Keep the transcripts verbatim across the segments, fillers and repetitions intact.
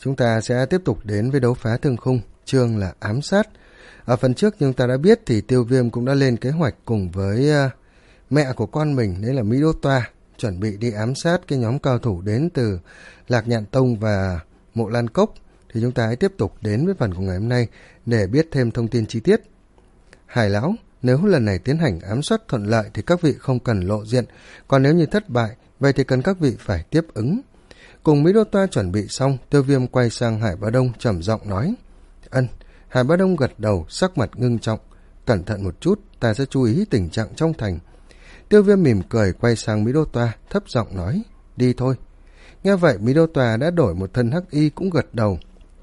Chúng ta sẽ tiếp tục đến với đấu phá thương khung, chương là ám sát. Ở phần trước chúng ta đã biết thì Tiêu Viêm cũng đã lên kế hoạch cùng với uh, mẹ của con mình, đấy là Mỹ Đỗ Toa, chuẩn bị đi ám sát cái nhóm cao thủ đến từ Lạc Nhạn Tông và Mộ Lan Cốc. Thì chúng ta hãy tiếp tục đến với phần của ngày hôm nay để biết thêm thông tin chi tiết. Hải lão, nếu lần này tiến hành ám sát thuận lợi thì các vị không cần lộ diện, còn nếu như thất bại, vậy thì cần các vị phải tiếp ứng. Cùng Mỹ Đỗ Toa chuẩn bị xong, Tiêu Viêm quay sang Hải Bá Đông trầm giọng nói. Ân. Hải Bá Đông gật đầu, sắc mặt ngưng trọng. Cẩn thận một chút, ta sẽ chú ý tình trạng trong thành. Tiêu Viêm mỉm cười quay sang Mỹ Đỗ Toa, thấp giọng nói. Đi thôi. Nghe vậy, Mỹ Đỗ Toa đã đổi một thân hắc y cũng gật đầu.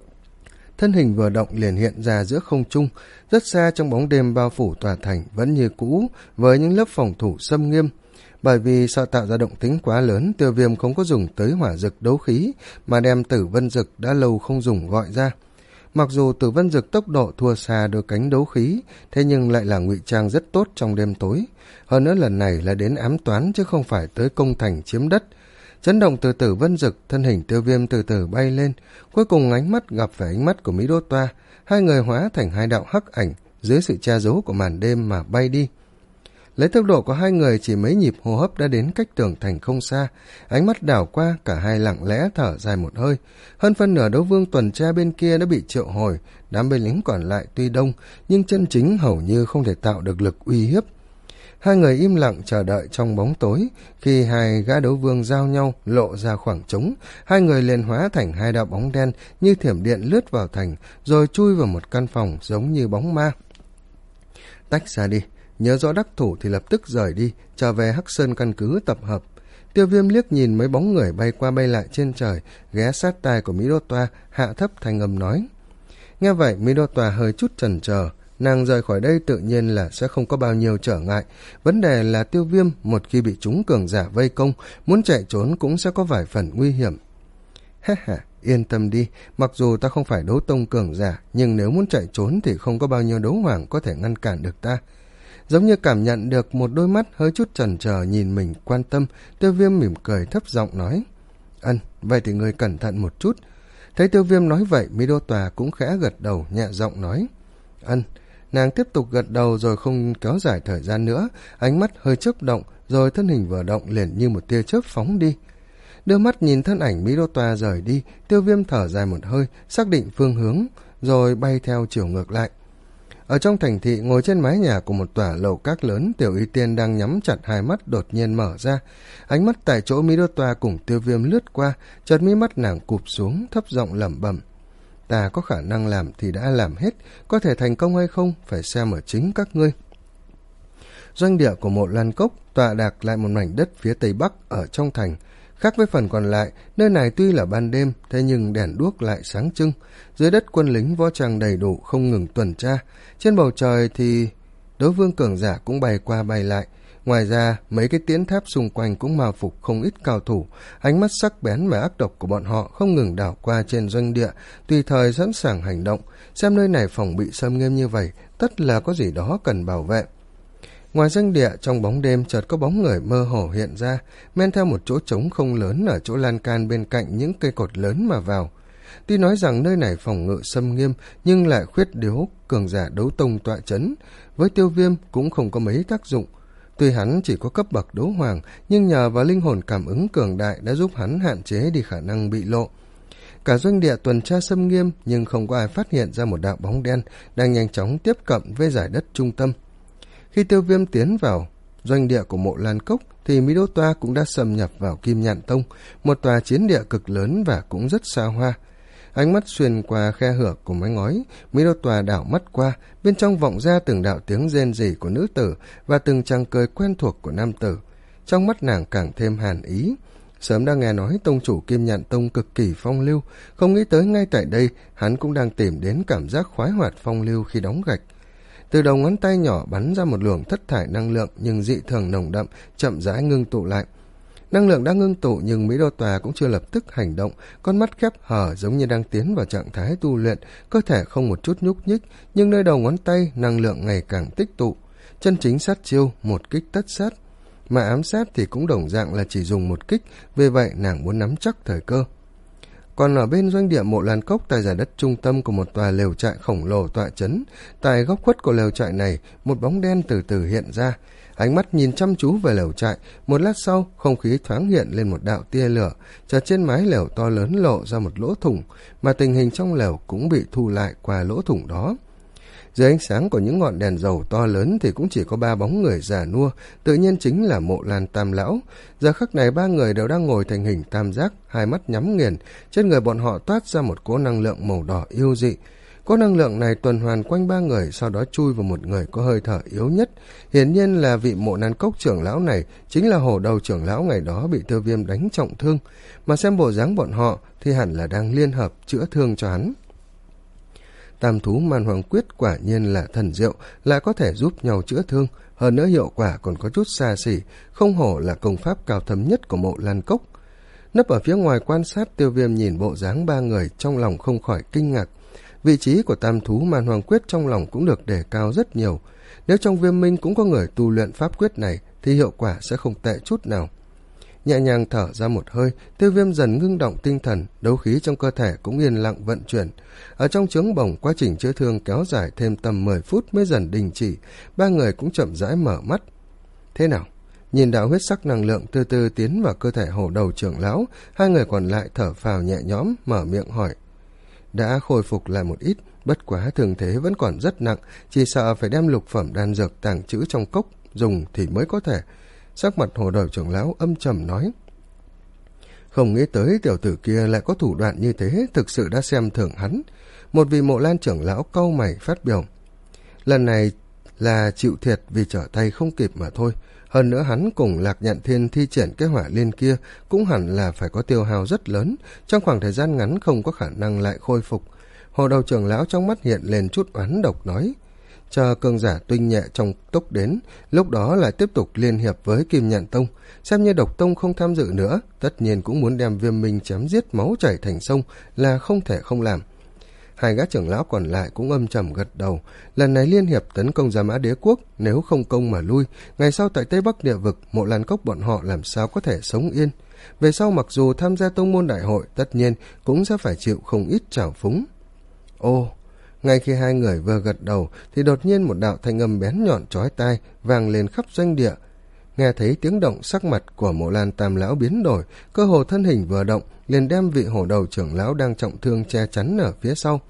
Thân hình vừa động liền hiện ra giữa không trung, rất xa trong bóng đêm bao phủ tòa thành vẫn như cũ với những lớp phòng thủ xâm nghiêm. Bởi vì sợ tạo ra động tĩnh quá lớn, Tiêu Viêm không có dùng tới hỏa dực đấu khí mà đem Tử Vân Dực đã lâu không dùng gọi ra. Mặc dù Tử Vân Dực tốc độ thua xa đôi cánh đấu khí, thế nhưng lại là ngụy trang rất tốt trong đêm tối. Hơn nữa lần này là đến ám toán chứ không phải tới công thành chiếm đất. Chấn động từ Tử Vân Dực, thân hình Tiêu Viêm từ từ bay lên, cuối cùng ánh mắt gặp phải ánh mắt của Mỹ Đỗ Toa, hai người hóa thành hai đạo hắc ảnh dưới sự che giấu của màn đêm mà bay đi. Lấy tốc độ của hai người chỉ mấy nhịp hô hấp đã đến cách tường thành không xa, ánh mắt đảo qua, cả hai lặng lẽ thở dài một hơi. Hơn phân nửa đấu vương tuần tra bên kia đã bị triệu hồi, đám binh lính còn lại tuy đông nhưng chân chính hầu như không thể tạo được lực uy hiếp. Hai người im lặng chờ đợi trong bóng tối, khi hai gã đấu vương giao nhau lộ ra khoảng trống, hai người liền hóa thành hai đạo bóng đen như thiểm điện lướt vào thành, rồi chui vào một căn phòng giống như bóng ma. Tách ra đi, nhớ rõ đắc thủ thì lập tức rời đi, trở về Hắc Sơn căn cứ tập hợp. Tiêu Viêm liếc nhìn mấy bóng người bay qua bay lại trên trời, ghé sát tai của Mỹ Đỗ Toa, hạ thấp thanh âm nói. Nghe vậy, Mỹ Đỗ Toa hơi chút chần chờ. Nàng rời khỏi đây tự nhiên là sẽ không có bao nhiêu trở ngại. Vấn đề là Tiêu Viêm một khi bị chúng cường giả vây công, muốn chạy trốn cũng sẽ có vài phần nguy hiểm. Ha ha, yên tâm đi, mặc dù ta không phải đấu tông cường giả, nhưng nếu muốn chạy trốn thì không có bao nhiêu đấu hoàng có thể ngăn cản được ta. Giống như cảm nhận được một đôi mắt hơi chút chần chờ nhìn mình quan tâm, Tiêu Viêm mỉm cười thấp giọng nói. Ân, vậy thì ngươi cẩn thận một chút. Thấy Tiêu Viêm nói vậy, Mỹ Đỗ Toa cũng khẽ gật đầu, nhẹ giọng nói. Ân. Nàng tiếp tục gật đầu rồi không kéo dài thời gian nữa, ánh mắt hơi chớp động, rồi thân hình vừa động liền như một tia chớp phóng đi. Đưa mắt nhìn thân ảnh Mỹ Đỗ Toa rời đi, Tiêu Viêm thở dài một hơi, xác định phương hướng, rồi bay theo chiều ngược lại. Ở trong thành thị, ngồi trên mái nhà của một tòa lầu các lớn, Tiểu Y Tiên đang nhắm chặt hai mắt đột nhiên mở ra. Ánh mắt tại chỗ Mỹ Đỗ Toa cùng Tiêu Viêm lướt qua, chợt mí mắt nàng cụp xuống, thấp giọng lẩm bẩm. Ta có khả năng làm thì đã làm hết, có thể thành công hay không phải xem ở chính các ngươi. Doanh địa của Mộ Lan Cốc tọa đạc lại một mảnh đất phía tây bắc ở trong thành. Khác với phần còn lại, nơi này tuy là ban đêm, thế nhưng đèn đuốc lại sáng trưng. Dưới đất quân lính võ trang đầy đủ không ngừng tuần tra. Trên bầu trời thì đấu vương cường giả cũng bay qua bay lại. Ngoài ra, mấy cái tiễn tháp xung quanh cũng mào phục không ít cao thủ, ánh mắt sắc bén và ác độc của bọn họ không ngừng đảo qua trên doanh địa, tùy thời sẵn sàng hành động, xem nơi này phòng bị xâm nghiêm như vậy, tất là có gì đó cần bảo vệ. Ngoài doanh địa, trong bóng đêm chợt có bóng người mơ hồ hiện ra, men theo một chỗ trống không lớn ở chỗ lan can bên cạnh những cây cột lớn mà vào. Tuy nói rằng nơi này phòng ngự xâm nghiêm, nhưng lại khuyết điếu cường giả đấu tông tọa chấn, với Tiêu Viêm cũng không có mấy tác dụng. Tuy hắn chỉ có cấp bậc đấu hoàng, nhưng nhờ vào linh hồn cảm ứng cường đại đã giúp hắn hạn chế đi khả năng bị lộ. Cả doanh địa tuần tra xâm nghiêm, nhưng không có ai phát hiện ra một đạo bóng đen đang nhanh chóng tiếp cận với giải đất trung tâm. Khi Tiêu Viêm tiến vào doanh địa của Mộ Lan Cốc, thì Mỹ Đỗ Toa cũng đã xâm nhập vào Kim Nhạn Tông, một tòa chiến địa cực lớn và cũng rất xa hoa. Ánh mắt xuyên qua khe hở của mái ngói, Mỹ Đỗ Toa đảo mắt qua, bên trong vọng ra từng đạo tiếng rên rỉ của nữ tử và từng tràng cười quen thuộc của nam tử. Trong mắt nàng càng thêm hàn ý. Sớm đã nghe nói tông chủ Kim Nhạn Tông cực kỳ phong lưu, không nghĩ tới ngay tại đây hắn cũng đang tìm đến cảm giác khoái hoạt phong lưu khi đóng gạch. Từ đầu ngón tay nhỏ bắn ra một luồng thất thải năng lượng nhưng dị thường nồng đậm, chậm rãi ngưng tụ lại. Năng lượng đã ngưng tụ nhưng Mỹ Đỗ Toa cũng chưa lập tức hành động, con mắt khép hờ giống như đang tiến vào trạng thái tu luyện, cơ thể không một chút nhúc nhích, nhưng nơi đầu ngón tay năng lượng ngày càng tích tụ. Chân chính sát chiêu, một kích tất sát. Mà ám sát thì cũng đồng dạng là chỉ dùng một kích, vì vậy nàng muốn nắm chắc thời cơ. Còn ở bên doanh địa Mộ Lan Cốc, tại giải đất trung tâm của một tòa lều trại khổng lồ tọa chấn, tại góc khuất của lều trại này, một bóng đen từ từ hiện ra. Ánh mắt nhìn chăm chú về lều trại, một lát sau, không khí thoáng hiện lên một đạo tia lửa, chợt trên mái lều to lớn lộ ra một lỗ thủng, mà tình hình trong lều cũng bị thu lại qua lỗ thủng đó. Dưới ánh sáng của những ngọn đèn dầu to lớn thì cũng chỉ có ba bóng người già nua, tự nhiên chính là Mộ Lan Tam lão. Giờ khắc này ba người đều đang ngồi thành hình tam giác, hai mắt nhắm nghiền, trên người bọn họ toát ra một cỗ năng lượng màu đỏ yêu dị. Cỗ năng lượng này tuần hoàn quanh ba người, sau đó chui vào một người có hơi thở yếu nhất. Hiển nhiên là vị Mộ Nan Cốc trưởng lão này chính là hổ đầu trưởng lão ngày đó bị Tiêu Viêm đánh trọng thương, mà xem bộ dáng bọn họ thì hẳn là đang liên hợp chữa thương cho hắn. Tam thú Man Hoàng Quyết quả nhiên là thần diệu, lại có thể giúp nhau chữa thương, hơn nữa hiệu quả còn có chút xa xỉ, không hổ là công pháp cao thâm nhất của Mộ Lan Cốc. Nấp ở phía ngoài quan sát, Tiêu Viêm nhìn bộ dáng ba người, trong lòng không khỏi kinh ngạc. Vị trí của tam thú Man Hoàng Quyết trong lòng cũng được đề cao rất nhiều. Nếu trong Viêm Minh cũng có người tu luyện pháp quyết này thì hiệu quả sẽ không tệ chút nào. Nhẹ nhàng thở ra một hơi, Tiêu Viêm dần ngưng động tinh thần, đấu khí trong cơ thể cũng yên lặng vận chuyển. Ở trong trướng bổng, quá trình chữa thương kéo dài thêm tầm mười phút mới dần đình chỉ, ba người cũng chậm rãi mở mắt. Thế nào? Nhìn đạo huyết sắc năng lượng từ từ tiến vào cơ thể hổ đầu trưởng lão, hai người còn lại thở phào nhẹ nhõm, mở miệng hỏi. Đã khôi phục lại một ít, bất quá thương thế vẫn còn rất nặng, chỉ sợ phải đem lục phẩm đan dược tàng trữ trong cốc dùng thì mới có thể. Sắc mặt hổ đầu trưởng lão âm trầm nói. Không nghĩ tới tiểu tử kia lại có thủ đoạn như thế, thực sự đã xem thường hắn. Một vị Mộ Lan trưởng lão cau mày phát biểu. Lần này là chịu thiệt vì trở tay không kịp mà thôi. Hơn nữa hắn cùng Lạc Nhạn Thiên thi triển cái hỏa liên kia cũng hẳn là phải có tiêu hao rất lớn, trong khoảng thời gian ngắn không có khả năng lại khôi phục. Hồ đầu trưởng lão trong mắt hiện lên chút oán độc nói. Chờ cường giả Tuynh Nhẹ trong tốc đến, lúc đó lại tiếp tục liên hiệp với Kim Nhạn Tông, xem như Độc Tông không tham dự nữa, tất nhiên cũng muốn đem Viêm Minh chém giết máu chảy thành sông là không thể không làm. Hai gã trưởng lão còn lại cũng âm trầm gật đầu, lần này liên hiệp tấn công Gia Mã Đế Quốc, nếu không công mà lui, ngày sau tại Tây Bắc địa vực, Mộ Lan Cốc bọn họ làm sao có thể sống yên. Về sau mặc dù tham gia tông môn đại hội, tất nhiên cũng sẽ phải chịu không ít trào phúng. Ô, ngay khi hai người vừa gật đầu thì đột nhiên một đạo thanh âm bén nhọn chói tai vang lên khắp doanh địa. Nghe thấy tiếng động, sắc mặt của Mộ Lan Tam lão biến đổi, cơ hồ thân hình vừa động liền đem vị hổ đầu trưởng lão đang trọng thương che chắn ở phía sau.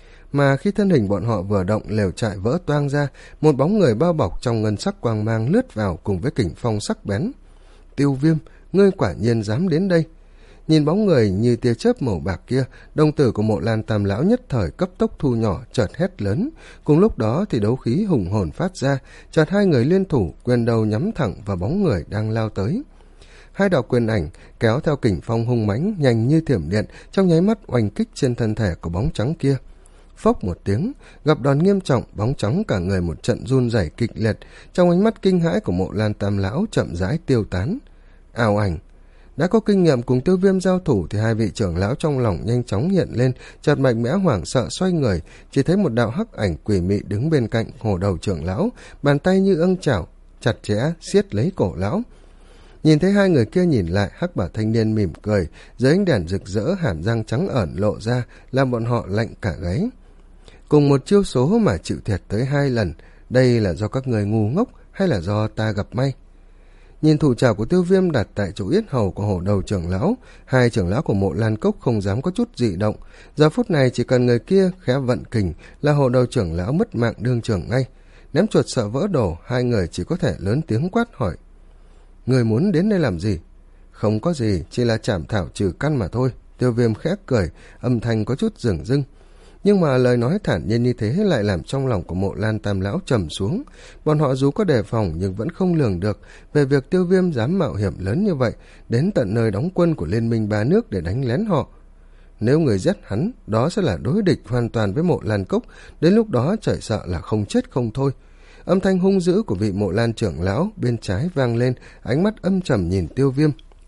Mà khi thân hình bọn họ vừa động, lều trại vỡ toang ra, một bóng người bao bọc trong ngân sắc quang mang lướt vào cùng với kình phong sắc bén. Tiêu Viêm, ngươi quả nhiên dám đến đây. Nhìn bóng người như tia chớp màu bạc kia, đồng tử của Mộ Lan Tam lão nhất thời cấp tốc thu nhỏ, chợt hét lớn. Cùng lúc đó thì đấu khí hùng hồn phát ra, chợt hai người liên thủ, quyền đầu nhắm thẳng vào bóng người đang lao tới. Hai đạo quyền ảnh kéo theo kình phong hung mãnh, nhanh như thiểm điện, trong nháy mắt oanh kích trên thân thể của bóng trắng kia. Phốc một tiếng, gặp đòn nghiêm trọng, bóng trắng cả người một trận run rẩy kịch liệt, trong ánh mắt kinh hãi của Mộ Lan Tam lão chậm rãi tiêu tán. Ảo ảnh. Đã có kinh nghiệm cùng Tiêu Viêm giao thủ thì hai vị trưởng lão trong lòng nhanh chóng hiện lên, chợt mạnh mẽ hoảng sợ xoay người, chỉ thấy một đạo hắc ảnh quỷ mị đứng bên cạnh hổ đầu trưởng lão, bàn tay như ưng chảo, chặt chẽ siết lấy cổ lão. Nhìn thấy hai người kia nhìn lại, hắc bảo thanh niên mỉm cười, dưới ánh đèn rực rỡ hàm răng trắng ẩn lộ ra, làm bọn họ lạnh cả gáy. Cùng một chiêu số mà chịu thiệt tới hai lần, đây là do các người ngu ngốc hay là do ta gặp may? Nhìn thủ trảo của Tiêu Viêm đặt tại chỗ yết hầu của hổ đầu trưởng lão, hai trưởng lão của Mộ Lan Cốc không dám có chút dị động. Giờ phút này chỉ cần người kia khẽ vận kình là hổ đầu trưởng lão mất mạng đương trường ngay. Ném chuột sợ vỡ đồ, hai người chỉ có thể lớn tiếng quát hỏi. Người muốn đến đây làm gì? Không có gì, chỉ là chảm thảo trừ căn mà thôi. Tiêu Viêm khẽ cười, âm thanh có chút dửng dưng. Nhưng mà lời nói thản nhiên như thế lại làm trong lòng của Mộ Lan Tam lão trầm xuống. Bọn họ dù có đề phòng nhưng vẫn không lường được về việc Tiêu Viêm dám mạo hiểm lớn như vậy, đến tận nơi đóng quân của Liên minh ba nước để đánh lén họ. Nếu người giết hắn, đó sẽ là đối địch hoàn toàn với Mộ Lan Cốc, đến lúc đó trời sợ là không chết không thôi. Âm thanh hung dữ của vị Mộ Lan trưởng lão bên trái vang lên, ánh mắt âm trầm nhìn Tiêu Viêm.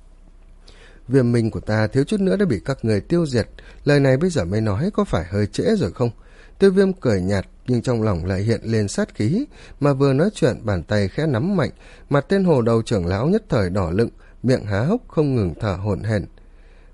Viêm minh của ta thiếu chút nữa đã bị các người tiêu diệt, lời này bây giờ mới nói có phải hơi trễ rồi không? Tiêu Viêm cười nhạt nhưng trong lòng lại hiện lên sát khí, mà vừa nói chuyện bàn tay khẽ nắm mạnh, mặt tên hồ đầu trưởng lão nhất thời đỏ lựng, miệng há hốc không ngừng thở hổn hển.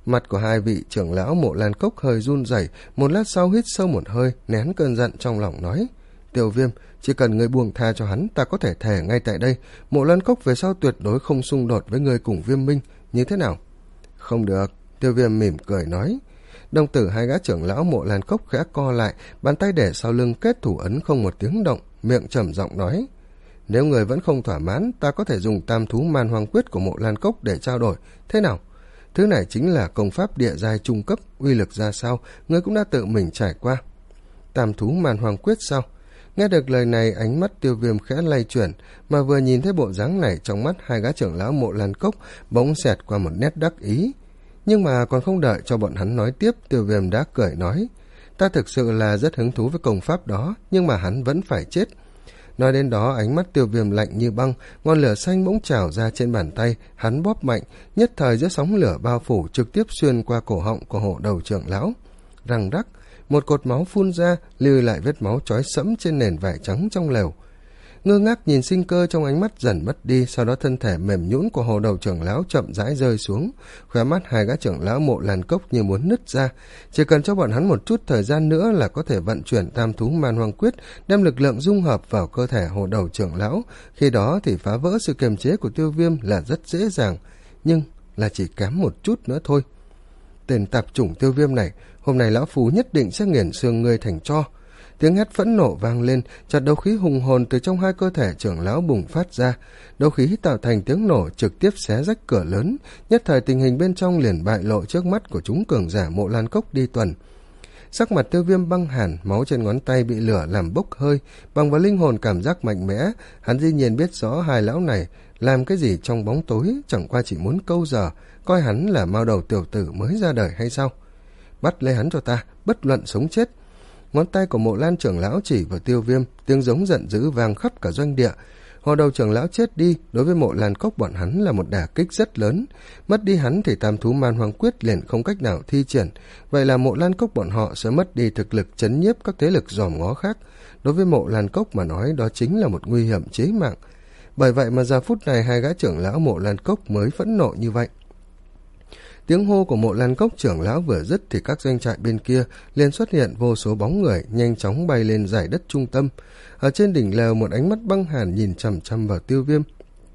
Mặt của hai vị trưởng lão Mộ Lan Cốc hơi run rẩy, một lát sau hít sâu một hơi, nén cơn giận trong lòng nói: Tiêu Viêm, chỉ cần ngươi buông tha cho hắn, ta có thể thề ngay tại đây, Mộ Lan Cốc về sau tuyệt đối không xung đột với ngươi cùng Viêm Minh, như thế nào? Không được, Tiêu Viêm mỉm cười nói. Đồng tử hai gã trưởng lão Mộ Lan Cốc khẽ co lại, bàn tay để sau lưng kết thủ ấn không một tiếng động, miệng trầm giọng nói: Nếu người vẫn không thỏa mãn, ta có thể dùng tam thú man hoang quyết của Mộ Lan Cốc để trao đổi, thế nào? Thứ này chính là công pháp địa giai trung cấp, uy lực ra sao, ngươi cũng đã tự mình trải qua. Tam thú man hoang quyết sao? Nghe được lời này, ánh mắt Tiêu Viêm khẽ lay chuyển, mà vừa nhìn thấy bộ dáng này, trong mắt hai gã trưởng lão Mộ Lan Cốc bỗng xẹt qua một nét đắc ý. Nhưng mà còn không đợi cho bọn hắn nói tiếp, Tiêu Viêm đã cười nói: Ta thực sự là rất hứng thú với công pháp đó, nhưng mà hắn vẫn phải chết. Nói đến đó, ánh mắt Tiêu Viêm lạnh như băng, ngọn lửa xanh bỗng trào ra trên bàn tay, hắn bóp mạnh, nhất thời giữa sóng lửa bao phủ trực tiếp xuyên qua cổ họng của hộ đầu trưởng lão. Răng rắc, một cột máu phun ra, lưu lại vết máu chói sẫm trên nền vải trắng trong lều. Ngơ ngác nhìn sinh cơ trong ánh mắt dần mất đi, sau đó thân thể mềm nhũn của hồ đầu trưởng lão chậm rãi rơi xuống, khóe mắt hai gã trưởng lão Mộ Lan Cốc như muốn nứt ra. Chỉ cần cho bọn hắn một chút thời gian nữa là có thể vận chuyển tam thú man hoang quyết, đem lực lượng dung hợp vào cơ thể hồ đầu trưởng lão, khi đó thì phá vỡ sự kiềm chế của Tiêu Viêm là rất dễ dàng, nhưng là chỉ kém một chút nữa thôi. Tên tạp chủng Tiêu Viêm này, hôm nay lão phù nhất định sẽ nghiền xương ngươi thành tro. Tiếng hét phẫn nộ vang lên, chợt đấu khí hùng hồn từ trong hai cơ thể trưởng lão bùng phát ra. Đấu khí tạo thành tiếng nổ trực tiếp xé rách cửa lớn, nhất thời tình hình bên trong liền bại lộ trước mắt của chúng cường giả Mộ Lan Cốc đi tuần. Sắc mặt Tiêu Viêm băng hàn, máu trên ngón tay bị lửa làm bốc hơi, bằng vào linh hồn cảm giác mạnh mẽ, hắn dĩ nhiên biết rõ hai lão này làm cái gì trong bóng tối, chẳng qua chỉ muốn câu giờ, coi hắn là mao đầu tiểu tử mới ra đời hay sao? Bắt lấy hắn cho ta, bất luận sống chết. Ngón tay của Mộ Lan trưởng lão chỉ vào Tiêu Viêm, tiếng giống giận dữ vang khắp cả doanh địa. Hồ đầu trưởng lão chết đi, đối với Mộ Lan Cốc bọn hắn là một đả kích rất lớn. Mất đi hắn thì tam thú man hoang quyết liền không cách nào thi triển, vậy là Mộ Lan Cốc bọn họ sẽ mất đi thực lực trấn nhiếp các thế lực dòm ngó khác. Đối với Mộ Lan Cốc mà nói, đó chính là một nguy hiểm chí mạng. Bởi vậy mà giờ phút này hai gã trưởng lão Mộ Lan Cốc mới phẫn nộ như vậy. Tiếng hô của Mộ Lan Cốc trưởng lão vừa dứt thì các doanh trại bên kia liền xuất hiện vô số bóng người nhanh chóng bay lên dải đất trung tâm. Ở trên đỉnh lều, một ánh mắt băng hàn nhìn chằm chằm vào Tiêu Viêm,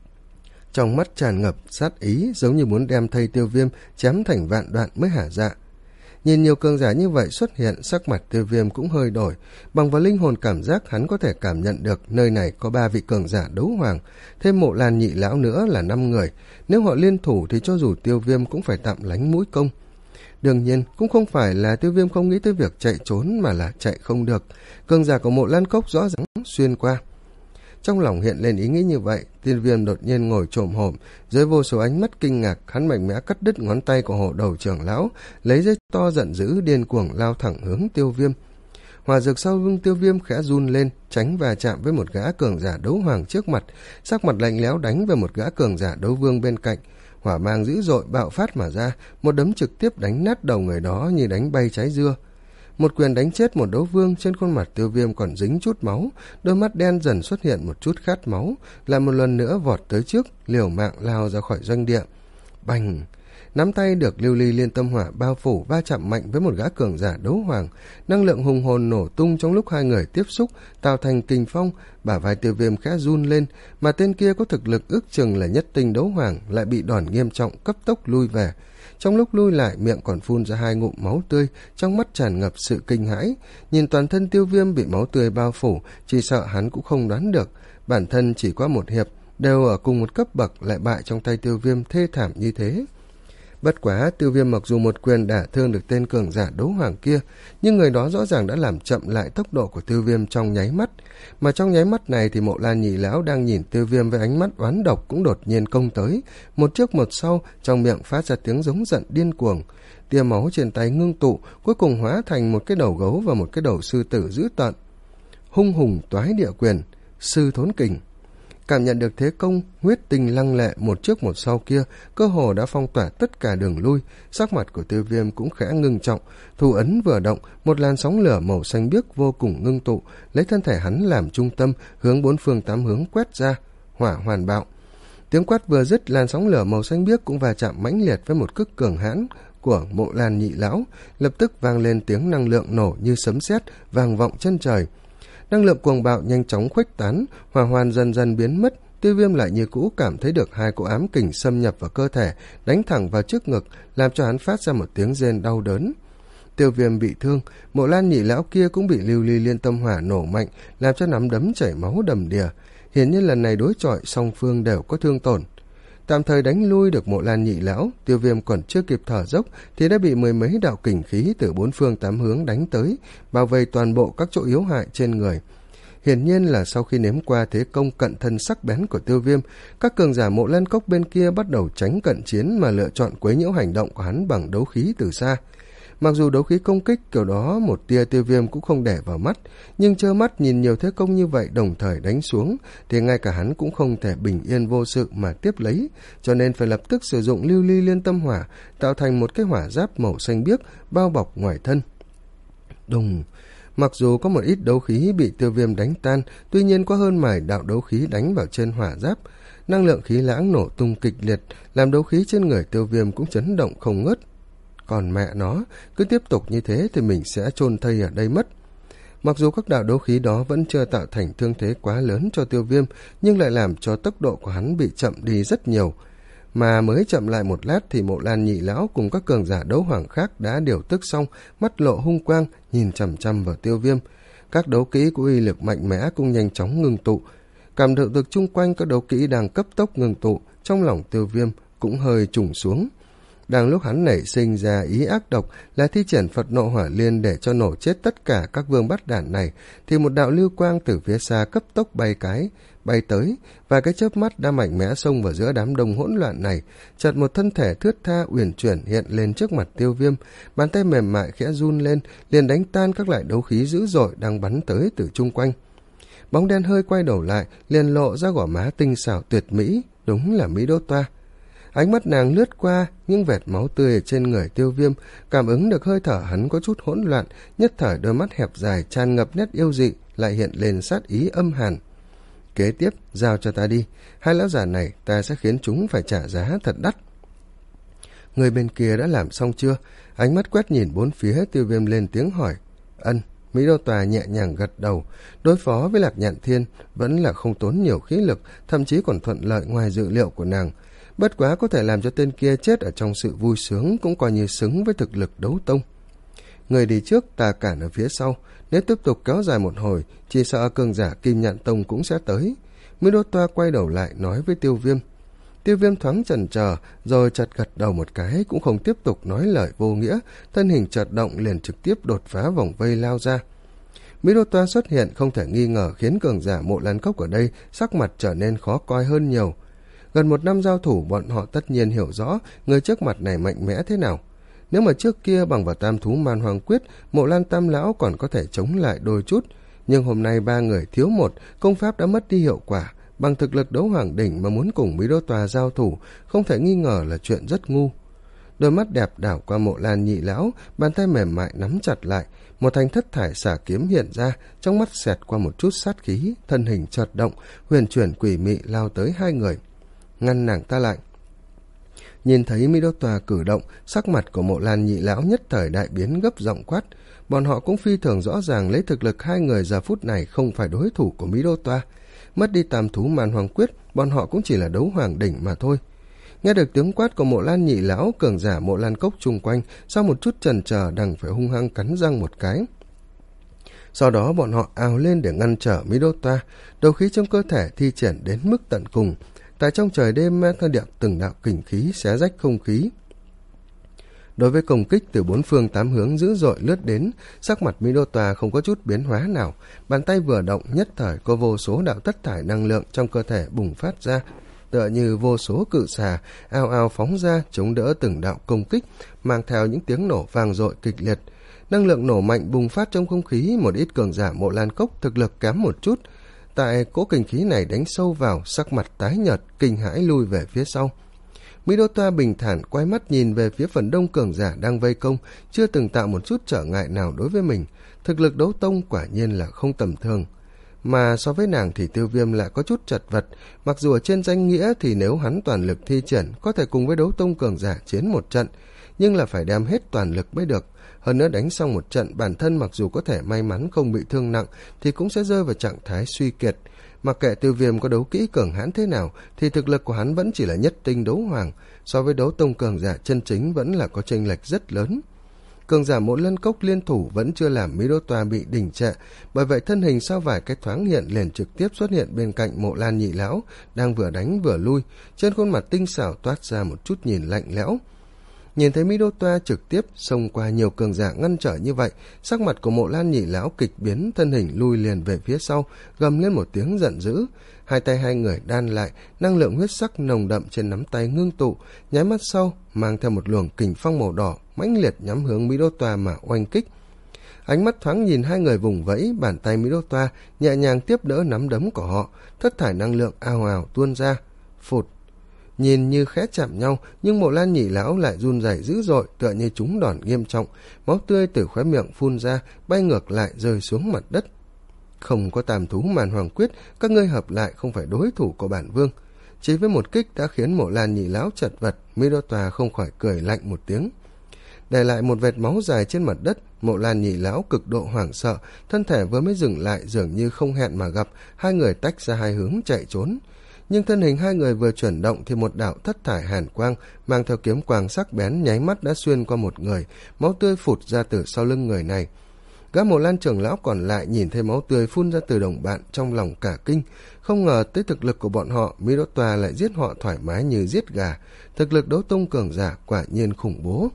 trong mắt tràn ngập sát ý, giống như muốn đem thây Tiêu Viêm chém thành vạn đoạn mới hả dạ. Nhìn nhiều cường giả như vậy xuất hiện, sắc mặt Tiêu Viêm cũng hơi đổi, bằng vào linh hồn cảm giác hắn có thể cảm nhận được nơi này có ba vị cường giả đấu hoàng, thêm Mộ Lan nhị lão nữa là năm người, nếu họ liên thủ thì cho dù Tiêu Viêm cũng phải tạm lánh mũi công. Đương nhiên cũng không phải là Tiêu Viêm không nghĩ tới việc chạy trốn, mà là chạy không được, cường giả của Mộ Lan Cốc rõ ràng xuyên qua. Trong lòng hiện lên ý nghĩ như vậy, Tiêu Viêm đột nhiên ngồi chồm hổm, dưới vô số ánh mắt kinh ngạc, hắn mạnh mẽ cắt đứt ngón tay của hộ đầu trưởng lão, lấy dây to giận dữ điên cuồng lao thẳng hướng Tiêu Viêm. Hỏa dược sau lưng Tiêu Viêm khẽ run lên, tránh và chạm với một gã cường giả đấu hoàng trước mặt, sắc mặt lạnh lẽo đánh về một gã cường giả đấu vương bên cạnh. Hỏa mang dữ dội bạo phát mà ra, một đấm trực tiếp đánh nát đầu người đó như đánh bay trái dưa. Một quyền đánh chết một đấu vương, trên khuôn mặt Tiêu Viêm còn dính chút máu, đôi mắt đen dần xuất hiện một chút khát máu, lại một lần nữa vọt tới trước, liều mạng lao ra khỏi doanh địa. Bành! Nắm tay được lưu ly liên tâm hỏa bao phủ, va chạm mạnh với một gã cường giả đấu hoàng, năng lượng hùng hồn nổ tung trong lúc hai người tiếp xúc, tạo thành kình phong, bả vai Tiêu Viêm khẽ run lên, mà tên kia có thực lực ước chừng là nhất tinh đấu hoàng lại bị đòn nghiêm trọng, cấp tốc lui về. Trong lúc lui lại, miệng còn phun ra hai ngụm máu tươi, trong mắt tràn ngập sự kinh hãi. Nhìn toàn thân Tiêu Viêm bị máu tươi bao phủ, chỉ sợ hắn cũng không đoán được, bản thân chỉ qua một hiệp, đều ở cùng một cấp bậc lại bại trong tay Tiêu Viêm thê thảm như thế. Bất quá, Tiêu Viêm mặc dù một quyền đả thương được tên cường giả đấu hoàng kia, nhưng người đó rõ ràng đã làm chậm lại tốc độ của Tiêu Viêm trong nháy mắt. Mà trong nháy mắt này thì Mộ Lan nhị lão đang nhìn Tiêu Viêm với ánh mắt oán độc cũng đột nhiên công tới, một trước một sau, trong miệng phát ra tiếng giống giận điên cuồng. Tia máu trên tay ngưng tụ, cuối cùng hóa thành một cái đầu gấu và một cái đầu sư tử dữ tợn. Hung hùng toái địa quyền, sư thốn kình. Cảm nhận được thế công huyết tinh lăng lệ một trước một sau kia, cơ hồ đã phong tỏa tất cả đường lui. Sắc mặt của Tiêu Viêm cũng khẽ ngưng trọng, thủ ấn vừa động, một làn sóng lửa màu xanh biếc vô cùng ngưng tụ, lấy thân thể hắn làm trung tâm, hướng bốn phương tám hướng quét ra. Hỏa hoàn bạo. Tiếng quát vừa dứt, làn sóng lửa màu xanh biếc cũng va chạm mãnh liệt với một cước cường hãn của Mộ Lan nhị lão, lập tức vang lên tiếng năng lượng nổ như sấm sét vang vọng chân trời. Năng lượng cuồng bạo nhanh chóng khuếch tán, hỏa hoạn dần dần biến mất. Tiêu Viêm lại như cũ cảm thấy được hai cỗ ám kình xâm nhập vào cơ thể, đánh thẳng vào trước ngực, làm cho hắn phát ra một tiếng rên đau đớn. Tiêu Viêm bị thương, Mộ Lan nhị lão kia cũng bị lưu ly liên tâm hỏa nổ mạnh, làm cho nắm đấm chảy máu đầm đìa. Hiển nhiên lần này đối chọi song phương đều có thương tổn. Tạm thời đánh lui được Mộ Lan nhị lão, Tiêu Viêm còn chưa kịp thở dốc thì đã bị mười mấy đạo kình khí từ bốn phương tám hướng đánh tới, bao vây toàn bộ các chỗ yếu hại trên người. Hiển nhiên là sau khi nếm qua thế công cận thân sắc bén của Tiêu Viêm, các cường giả Mộ Lan cốc bên kia bắt đầu tránh cận chiến mà lựa chọn quấy nhiễu hành động của hắn bằng đấu khí từ xa. Mặc dù đấu khí công kích kiểu đó một tia Tiêu Viêm cũng không để vào mắt, nhưng trơ mắt nhìn nhiều thế công như vậy đồng thời đánh xuống thì ngay cả hắn cũng không thể bình yên vô sự mà tiếp lấy, cho nên phải lập tức sử dụng lưu ly liên tâm hỏa, tạo thành một cái hỏa giáp màu xanh biếc bao bọc ngoài thân. Đùng! Mặc dù có một ít đấu khí bị Tiêu Viêm đánh tan, tuy nhiên có hơn mười đạo đấu khí đánh vào trên hỏa giáp. Năng lượng khí lãng nổ tung kịch liệt, làm đấu khí trên người Tiêu Viêm cũng chấn động không ngớt. Còn mẹ nó, cứ tiếp tục như thế thì mình sẽ chôn thây ở đây mất. Mặc dù các đạo đấu khí đó vẫn chưa tạo thành thương thế quá lớn cho Tiêu Viêm, nhưng lại làm cho tốc độ của hắn bị chậm đi rất nhiều. Mà mới chậm lại một lát thì Mộ Lan nhị lão cùng các cường giả đấu hoàng khác đã điều tức xong, mắt lộ hung quang, nhìn chằm chằm vào Tiêu Viêm. Các đấu kỹ của uy lực mạnh mẽ cũng nhanh chóng ngưng tụ. Cảm thụ được chung quanh các đấu kỹ đang cấp tốc ngưng tụ, trong lòng Tiêu Viêm cũng hơi trùng xuống. Đang lúc hắn nảy sinh ra ý ác độc là thi triển Phật nộ hỏa liên để cho nổ chết tất cả các vương bắt đản này, thì một đạo lưu quang từ phía xa cấp tốc bay cái bay tới, và cái chớp mắt đã mạnh mẽ xông vào giữa đám đông hỗn loạn này. Chợt một thân thể thướt tha uyển chuyển hiện lên trước mặt Tiêu Viêm, bàn tay mềm mại khẽ run lên, liền đánh tan các loại đấu khí dữ dội đang bắn tới từ chung quanh. Bóng đen hơi quay đầu lại, liền lộ ra gò má tinh xảo tuyệt mỹ, đúng là Mỹ Đô Toa. Ánh mắt nàng lướt qua những vệt máu tươi trên người Tiêu Viêm, cảm ứng được hơi thở hắn có chút hỗn loạn, nhất thời đôi mắt hẹp dài tràn ngập nét yêu dị, lại hiện lên sát ý âm hàn. Kế tiếp, giao cho ta đi, hai lão già này ta sẽ khiến chúng phải trả giá thật đắt. Người bên kia đã làm xong chưa? Ánh mắt quét nhìn bốn phía, Tiêu Viêm lên tiếng hỏi. Ân. Mỹ Đô Tòa nhẹ nhàng gật đầu. Đối phó với Lạc Nhạn Thiên vẫn là không tốn nhiều khí lực, thậm chí còn thuận lợi ngoài dự liệu của nàng. Bất quá có thể làm cho tên kia chết ở trong sự vui sướng cũng coi như xứng với thực lực đấu tông. Người đi trước, ta cản ở phía sau. Nếu tiếp tục kéo dài một hồi, chỉ sợ cường giả Kim Nhạn Tông cũng sẽ tới. Mỹ Đô Toa quay đầu lại nói với Tiêu Viêm. Tiêu Viêm thoáng chần chờ, rồi chợt gật đầu một cái, cũng không tiếp tục nói lời vô nghĩa, thân hình chợt động liền trực tiếp đột phá vòng vây lao ra. Mỹ Đô Toa xuất hiện không thể nghi ngờ khiến cường giả Mộ Lan Cốc ở đây sắc mặt trở nên khó coi hơn nhiều. Gần một năm giao thủ, bọn họ tất nhiên hiểu rõ người trước mặt này mạnh mẽ thế nào. Nếu mà trước kia bằng vào Tam Thú Man Hoàng Quyết, Mộ Lan Tam Lão còn có thể chống lại đôi chút, nhưng hôm nay ba người thiếu một, công pháp đã mất đi hiệu quả. Bằng thực lực đấu hoàng đỉnh mà muốn cùng Mỹ Đô Tòa giao thủ, không thể nghi ngờ là chuyện rất ngu. Đôi mắt đẹp đảo qua Mộ Lan nhị lão, bàn tay mềm mại nắm chặt lại, một thanh thất thải xả kiếm hiện ra, trong mắt xẹt qua một chút sát khí, thân hình chợt động, huyền chuyển quỷ mị lao tới hai người. Ngăn nàng ta lại. Nhìn thấy Mỹ Đô Tòa cử động, sắc mặt của Mộ Lan nhị lão nhất thời đại biến, gấp giọng quát. Bọn họ cũng phi thường rõ ràng lấy thực lực hai người giờ phút này không phải đối thủ của Mỹ Đô Tòa. Mất đi Tam Thú Man Hoàng Quyết, bọn họ cũng chỉ là đấu hoàng đỉnh mà thôi. Nghe được tiếng quát của Mộ Lan nhị lão, cường giả Mộ Lan Cốc chung quanh sau một chút chần chờ đành phải hung hăng cắn răng một cái. Sau đó bọn họ ào lên để ngăn trở Mỹ Đô Toa, đầu khí trong cơ thể thi triển đến mức tận cùng. Tại trong trời đêm mang theo điệu từng đạo kình khí xé rách không khí. Đối với công kích từ bốn phương tám hướng dữ dội lướt đến, sắc mặt Mỹ Đô Tòa không có chút biến hóa nào, bàn tay vừa động nhất thời có vô số đạo tất thải năng lượng trong cơ thể bùng phát ra, tựa như vô số cự xà ào ào phóng ra chống đỡ từng đạo công kích, mang theo những tiếng nổ vang dội kịch liệt. Năng lượng nổ mạnh bùng phát trong không khí, một ít cường giả Mộ Lan Cốc thực lực kém một chút. Tại cỗ kình khí này đánh sâu vào, sắc mặt tái nhợt, kinh hãi lui về phía sau. Mỹ Đô Toa bình thản quay mắt nhìn về phía phần đông cường giả đang vây công, chưa từng tạo một chút trở ngại nào đối với mình. Thực lực đấu tông quả nhiên là không tầm thường. Mà so với nàng thì Tiêu Viêm lại có chút chật vật, mặc dù ở trên danh nghĩa thì nếu hắn toàn lực thi triển có thể cùng với đấu tông cường giả chiến một trận, nhưng là phải đem hết toàn lực mới được. Hơn nữa đánh xong một trận, bản thân mặc dù có thể may mắn không bị thương nặng thì cũng sẽ rơi vào trạng thái suy kiệt. Mặc kệ Tiêu Viêm có đấu kỹ cường hãn thế nào thì thực lực của hắn vẫn chỉ là nhất tinh đấu hoàng, so với đấu tông cường giả chân chính vẫn là có chênh lệch rất lớn. Cường giả Mộ Lân Cốc liên thủ vẫn chưa làm Mỹ Đô Toa bị đình trệ, bởi vậy thân hình sau vài cái thoáng hiện liền trực tiếp xuất hiện bên cạnh Mộ Lan nhị lão, đang vừa đánh vừa lui, trên khuôn mặt tinh xảo toát ra một chút nhìn lạnh lẽo. Nhìn thấy Mỹ Đô Toa trực tiếp xông qua nhiều cường giả ngăn trở như vậy, sắc mặt của Mộ Lan nhị lão kịch biến, thân hình lui liền về phía sau, gầm lên một tiếng giận dữ. Hai tay hai người đan lại, năng lượng huyết sắc nồng đậm trên nắm tay ngưng tụ, nháy mắt sau mang theo một luồng kình phong màu đỏ mãnh liệt nhắm hướng Mỹ Đô Toa mà oanh kích. Ánh mắt thoáng nhìn hai người vùng vẫy, bàn tay Mỹ Đô Toa nhẹ nhàng tiếp đỡ nắm đấm của họ, thất thải năng lượng ào ào tuôn ra. Phụt, nhìn như khẽ chạm nhau, nhưng Mộ Lan nhị lão lại run rẩy dữ dội, tựa như trúng đòn nghiêm trọng, máu tươi từ khóe miệng phun ra, bay ngược lại rơi xuống mặt đất. Không có Tam Thú Màn Hoàng Quyết, các ngươi hợp lại không phải đối thủ của bản vương. Chỉ với một kích đã khiến Mộ Lan nhị lão chật vật, Mỹ Đô Toa không khỏi cười lạnh một tiếng. Để lại một vệt máu dài trên mặt đất, Mộ Lan nhị lão cực độ hoảng sợ, thân thể vừa mới dừng lại dường như không hẹn mà gặp, hai người tách ra hai hướng chạy trốn. Nhưng thân hình hai người vừa chuyển động thì một đạo thất thải hàn quang mang theo kiếm quang sắc bén nháy mắt đã xuyên qua một người, máu tươi phụt ra từ sau lưng người này. Gã Mộ Lan trưởng lão còn lại nhìn thấy máu tươi phun ra từ đồng bạn, trong lòng cả kinh, không ngờ tới thực lực của bọn họ, Mỹ Đô Toa lại giết họ thoải mái như giết gà. Thực lực đấu tông cường giả quả nhiên khủng bố.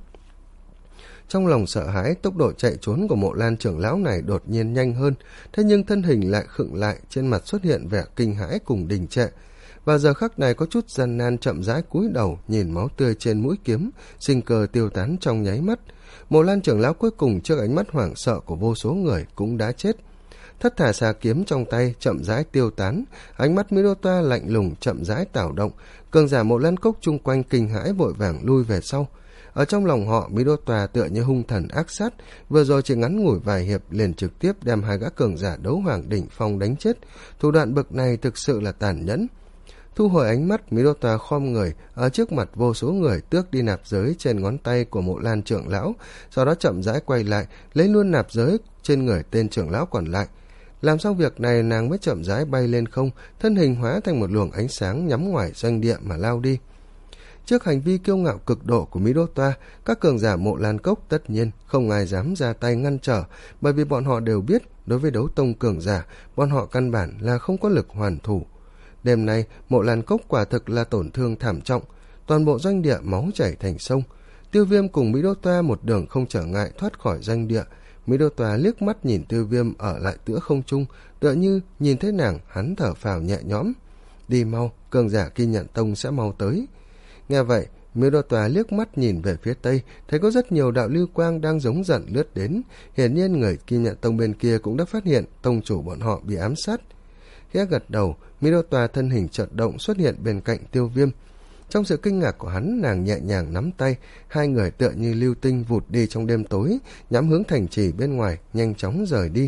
Trong lòng sợ hãi, tốc độ chạy trốn của Mộ Lan trưởng lão này đột nhiên nhanh hơn, thế nhưng thân hình lại khựng lại, trên mặt xuất hiện vẻ kinh hãi cùng đình trệ. Và giờ khắc này có chút gian nan chậm rãi cúi đầu nhìn máu tươi trên mũi kiếm, sinh cơ tiêu tán trong nháy mắt. Mộ Lan trưởng lão cuối cùng trước ánh mắt hoảng sợ của vô số người cũng đã chết. Thất thải xà kiếm trong tay chậm rãi tiêu tán, ánh mắt Mỹ Đô Toa lạnh lùng chậm rãi tảo động, cường giả Mộ Lan Cốc chung quanh kinh hãi vội vàng lui về sau. Ở trong lòng họ, Mỹ Đô Toa tựa như hung thần ác sát, vừa rồi chỉ ngắn ngủi vài hiệp liền trực tiếp đem hai gã cường giả đấu hoàng đỉnh phong đánh chết. Thủ đoạn bậc này thực sự là tàn nhẫn. Thu hồi ánh mắt, Mỹ Đô Toa khom người, ở trước mặt vô số người tước đi nạp giới trên ngón tay của Mộ Lan trưởng lão, sau đó chậm rãi quay lại, lấy luôn nạp giới trên người tên trưởng lão còn lại. Làm xong việc này, nàng mới chậm rãi bay lên không, thân hình hóa thành một luồng ánh sáng nhắm ngoài doanh địa mà lao đi. Trước hành vi kiêu ngạo cực độ của Mỹ Đô Toa, các cường giả Mộ Lan Cốc tất nhiên không ai dám ra tay ngăn trở, bởi vì bọn họ đều biết đối với đấu tông cường giả, bọn họ căn bản là không có lực hoàn thủ. Đêm nay, Mộ Lan Cốc quả thực là tổn thương thảm trọng, toàn bộ doanh địa máu chảy thành sông. Tiêu Viêm cùng Mỹ Đô Toa một đường không trở ngại thoát khỏi doanh địa. Mỹ Đô Toa liếc mắt nhìn Tiêu Viêm ở lại giữa không trung, tựa như nhìn thấy nàng, hắn thở phào nhẹ nhõm. Đi mau, cường giả Kim Nhạn Tông sẽ mau tới. Nghe vậy, Mỹ Đô Toa liếc mắt nhìn về phía tây, thấy có rất nhiều đạo lưu quang đang giống giận lướt đến. Hiển nhiên người Kim Nhạn Tông bên kia cũng đã phát hiện tông chủ bọn họ bị ám sát. Khẽ gật đầu, Mỹ Đô Toa thân hình chợt động xuất hiện bên cạnh Tiêu Viêm. Trong sự kinh ngạc của hắn, nàng nhẹ nhàng nắm tay, hai người tựa như lưu tinh vụt đi trong đêm tối, nhắm hướng thành trì bên ngoài, nhanh chóng rời đi.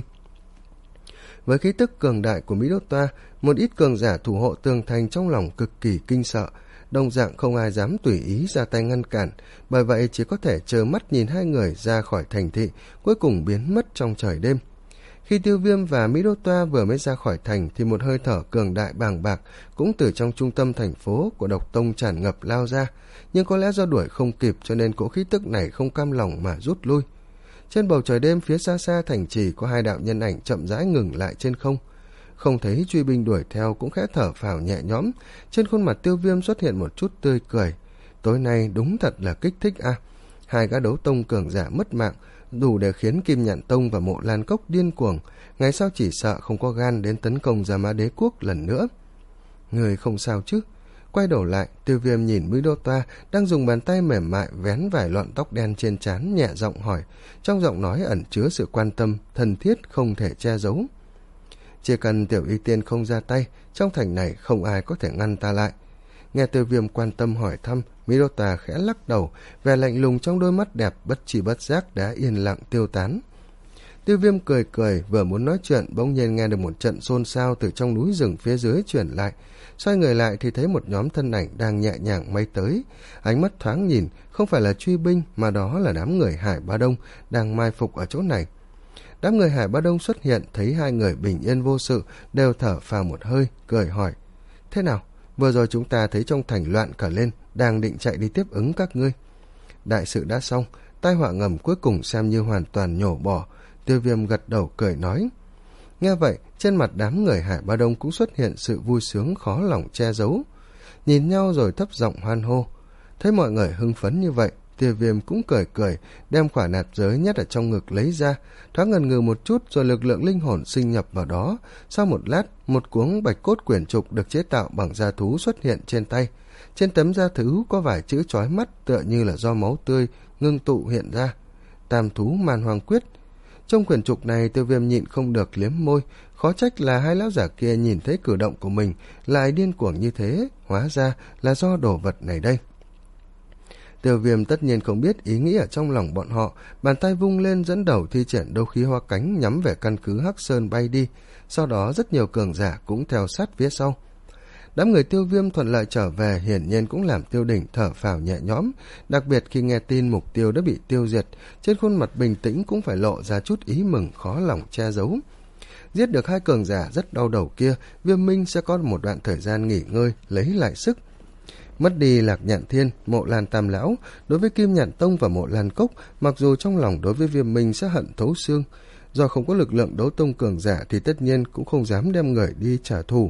Với khí tức cường đại của Mỹ Đô Toa, một ít cường giả thủ hộ tường thành trong lòng cực kỳ kinh sợ, đồng dạng không ai dám tùy ý ra tay ngăn cản, bởi vậy chỉ có thể chờ mắt nhìn hai người ra khỏi thành thị, cuối cùng biến mất trong trời đêm. Khi Tiêu Viêm và Mỹ Đô Toa vừa mới ra khỏi thành thì một hơi thở cường đại bàng bạc cũng từ trong trung tâm thành phố của Độc Tông tràn ngập lao ra, nhưng có lẽ do đuổi không kịp cho nên cỗ khí tức này không cam lòng mà rút lui. Trên bầu trời đêm phía xa xa thành trì có hai đạo nhân ảnh chậm rãi ngừng lại trên không. Không thấy truy binh đuổi theo cũng khẽ thở phào nhẹ nhõm, trên khuôn mặt Tiêu Viêm xuất hiện một chút tươi cười. Tối nay đúng thật là kích thích a. À. Hai gã đấu tông cường giả mất mạng, đủ để khiến Kim Nhạn Tông và Mộ Lan Cốc điên cuồng, ngày sau chỉ sợ không có gan đến tấn công Gia Mã Đế Quốc lần nữa. Người không sao chứ? Quay đầu lại, Tiêu Viêm nhìn Mỹ Đô Toa đang dùng bàn tay mềm mại vén vài lọn tóc đen trên trán, nhẹ giọng hỏi, trong giọng nói ẩn chứa sự quan tâm thân thiết không thể che giấu. Chỉ cần Tiểu Y Tiên không ra tay, trong thành này không ai có thể ngăn ta lại. Nghe Tiêu Viêm quan tâm hỏi thăm, Mỹ Đô Toa khẽ lắc đầu, vẻ lạnh lùng trong đôi mắt đẹp bất chi bất giác đã yên lặng tiêu tán. Tiêu Viêm cười cười, vừa muốn nói chuyện bỗng nhiên nghe được một trận xôn xao từ trong núi rừng phía dưới truyền lại. Xoay người lại thì thấy một nhóm thân ảnh đang nhẹ nhàng bay tới. Ánh mắt thoáng nhìn, không phải là truy binh mà đó là đám người Hải Bá Đông đang mai phục ở chỗ này. Đám người Hải Bá Đông xuất hiện, thấy hai người bình yên vô sự, đều thở phào một hơi, cười hỏi: thế nào, vừa rồi chúng ta thấy trong thành loạn cả lên, đang định chạy đi tiếp ứng các ngươi. Đại sự đã xong, tai họa ngầm cuối cùng xem như hoàn toàn nhổ bỏ. Tiêu Viêm gật đầu cười nói. Nghe vậy, trên mặt đám người Hải Bá Đông cũng xuất hiện sự vui sướng khó lòng che giấu. Nhìn nhau rồi thấp giọng hoan hô. Thấy mọi người hưng phấn như vậy, Tiêu Viêm cũng cười cười, đem quả nạp giới nhét ở trong ngực lấy ra, thoáng ngần ngừ một chút rồi lực lượng linh hồn sinh nhập vào đó. Sau một lát, một cuống bạch cốt quyển trục được chế tạo bằng da thú xuất hiện trên tay. Trên tấm da thú có vài chữ chói mắt tựa như là do máu tươi ngưng tụ hiện ra: Tam thú man hoang quyết. Trong quyển trục này, Tiêu Viêm nhịn không được liếm môi, khó trách là hai lão giả kia nhìn thấy cử động của mình lại điên cuồng như thế, hóa ra là do đồ vật này đây. Tiêu Viêm tất nhiên không biết ý nghĩ ở trong lòng bọn họ, bàn tay vung lên dẫn đầu thi triển đấu khí hoa cánh nhắm về căn cứ Hắc Sơn bay đi, sau đó rất nhiều cường giả cũng theo sát phía sau. Đám người Tiêu Viêm thuận lợi trở về hiển nhiên cũng làm Tiêu Đỉnh thở phào nhẹ nhõm, đặc biệt khi nghe tin mục tiêu đã bị tiêu diệt, trên khuôn mặt bình tĩnh cũng phải lộ ra chút ý mừng khó lòng che giấu. Giết được hai cường giả rất đau đầu kia, Viêm Minh sẽ có một đoạn thời gian nghỉ ngơi, lấy lại sức. Mất đi Lạc Nhạn Thiên, Mộ Lan Tam Lão, đối với Kim Nhạn Tông và Mộ Lan Cốc, mặc dù trong lòng đối với Viêm Minh sẽ hận thấu xương, do không có lực lượng đấu tông cường giả thì tất nhiên cũng không dám đem người đi trả thù.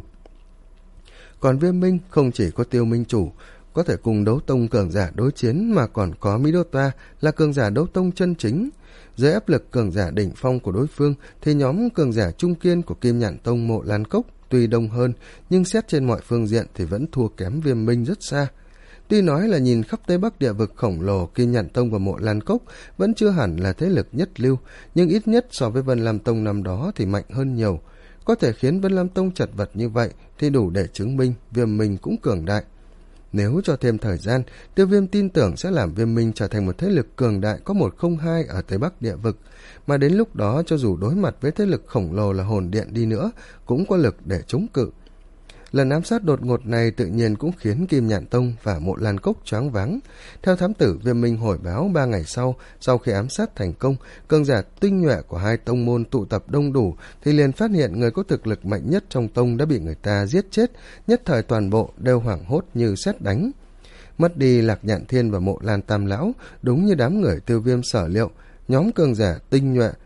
Còn Viêm Minh không chỉ có Tiêu Minh Chủ có thể cùng đấu tông cường giả đối chiến, mà còn có Mỹ Đô Toa là cường giả đấu tông chân chính. Dưới áp lực cường giả đỉnh phong của đối phương thì nhóm cường giả trung kiên của Kim Nhạn Tông, Mộ Lan Cốc tuy đông hơn, nhưng xét trên mọi phương diện thì vẫn thua kém Viêm Minh rất xa. Tuy nói là nhìn khắp Tây Bắc địa vực khổng lồ, Kim Nhạn Tông và Mộ Lan Cốc vẫn chưa hẳn là thế lực nhất lưu, nhưng ít nhất so với Vân Lam Tông năm đó thì mạnh hơn nhiều. Có thể khiến Vân Lam Tông chật vật như vậy thì đủ để chứng minh Viêm Minh cũng cường đại. Nếu cho thêm thời gian, Tiêu Viêm tin tưởng sẽ làm Viêm Minh trở thành một thế lực cường đại có một không hai ở Tây Bắc địa vực, mà đến lúc đó cho dù đối mặt với thế lực khổng lồ là hồn điện đi nữa cũng có lực để chống cự. Lần ám sát đột ngột này tự nhiên cũng khiến Kim Nhạn Tông và Mộ Lan Cốc choáng váng. Theo thám tử Viêm Minh hồi báo, ba ngày sau, sau khi ám sát thành công, cường giả tinh nhuệ của hai tông môn tụ tập đông đủ, thì liền phát hiện người có thực lực mạnh nhất trong tông đã bị người ta giết chết, nhất thời toàn bộ đều hoảng hốt như sét đánh. Mất đi Lạc Nhạn Thiên và Mộ Lan Tam Lão, đúng như đám người Tiêu Viêm sở liệu, nhóm cường giả tinh nhuệ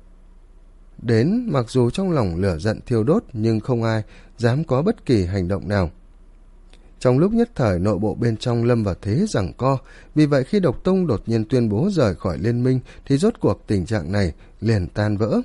đến mặc dù trong lòng lửa giận thiêu đốt, nhưng không ai dám có bất kỳ hành động nào. Trong lúc nhất thời nội bộ bên trong lâm vào thế giằng co, vì vậy khi Độc Tông đột nhiên tuyên bố rời khỏi liên minh thì rốt cuộc tình trạng này liền tan vỡ.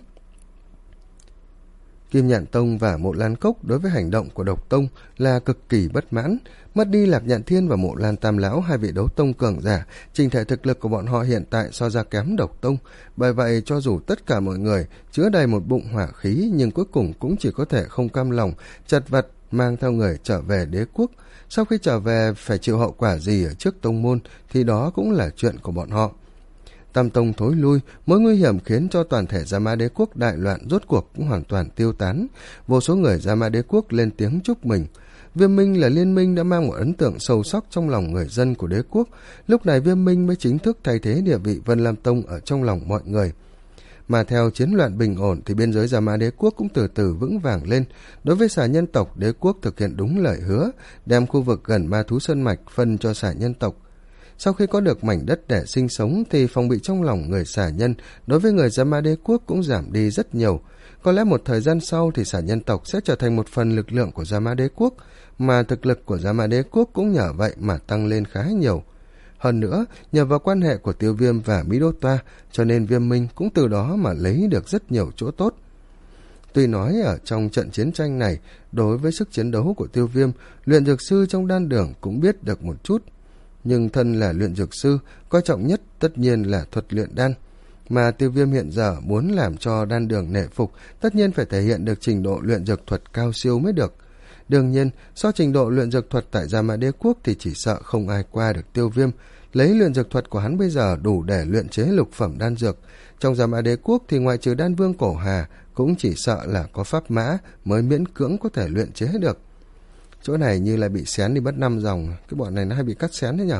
Kim Nhạn Tông và Mộ Lan Cốc đối với hành động của Độc Tông là cực kỳ bất mãn. Mất đi Lạc Nhạn Thiên và Mộ Lan Tam Lão, hai vị đấu tông cường giả, trình thể thực lực của bọn họ hiện tại so ra kém Độc Tông. Bởi vậy cho dù tất cả mọi người chứa đầy một bụng hỏa khí, nhưng cuối cùng cũng chỉ có thể không cam lòng, chật vật mang theo người trở về đế quốc. Sau khi trở về phải chịu hậu quả gì ở trước tông môn thì đó cũng là chuyện của bọn họ. Tam tông thối lui, mối nguy hiểm khiến cho toàn thể Gia Ma Đế quốc đại loạn rốt cuộc cũng hoàn toàn tiêu tán. Vô số người Gia Ma Đế quốc lên tiếng chúc mừng. Viêm Minh là liên minh đã mang một ấn tượng sâu sắc trong lòng người dân của đế quốc. Lúc này Viêm Minh mới chính thức thay thế địa vị Vân Lam Tông ở trong lòng mọi người. Mà theo chiến loạn bình ổn thì biên giới Gia Ma Đế quốc cũng từ từ vững vàng lên. Đối với xà nhân tộc, đế quốc thực hiện đúng lời hứa, đem khu vực gần Ma Thú Sơn Mạch phân cho xà nhân tộc. Sau khi có được mảnh đất để sinh sống thì phòng bị trong lòng người xà nhân đối với người Gia Ma Đế quốc cũng giảm đi rất nhiều. Có lẽ một thời gian sau thì xà nhân tộc sẽ trở thành một phần lực lượng của Gia Ma Đế quốc, mà thực lực của Gia Ma Đế quốc cũng nhờ vậy mà tăng lên khá nhiều. Hơn nữa, nhờ vào quan hệ của Tiêu Viêm và Mỹ Đô Toa, cho nên Viêm Minh cũng từ đó mà lấy được rất nhiều chỗ tốt. Tuy nói ở trong trận chiến tranh này, đối với sức chiến đấu của Tiêu Viêm, luyện dược sư trong đan đường cũng biết được một chút. Nhưng thân là luyện dược sư, coi trọng nhất tất nhiên là thuật luyện đan. Mà Tiêu Viêm hiện giờ muốn làm cho đan đường nể phục, tất nhiên phải thể hiện được trình độ luyện dược thuật cao siêu mới được. Đương nhiên, so trình độ luyện dược thuật tại Gia Ma Đế quốc thì chỉ sợ không ai qua được Tiêu Viêm. Lấy luyện dược thuật của hắn bây giờ đủ để luyện chế lục phẩm đan dược. Trong Gia Mã Đế quốc thì ngoại trừ đan vương Cổ Hà, cũng chỉ sợ là có pháp mã mới miễn cưỡng có thể luyện chế được. Chỗ này như là bị xén đi mất năm dòng, cái bọn này nó hay bị cắt xén thế nhỉ?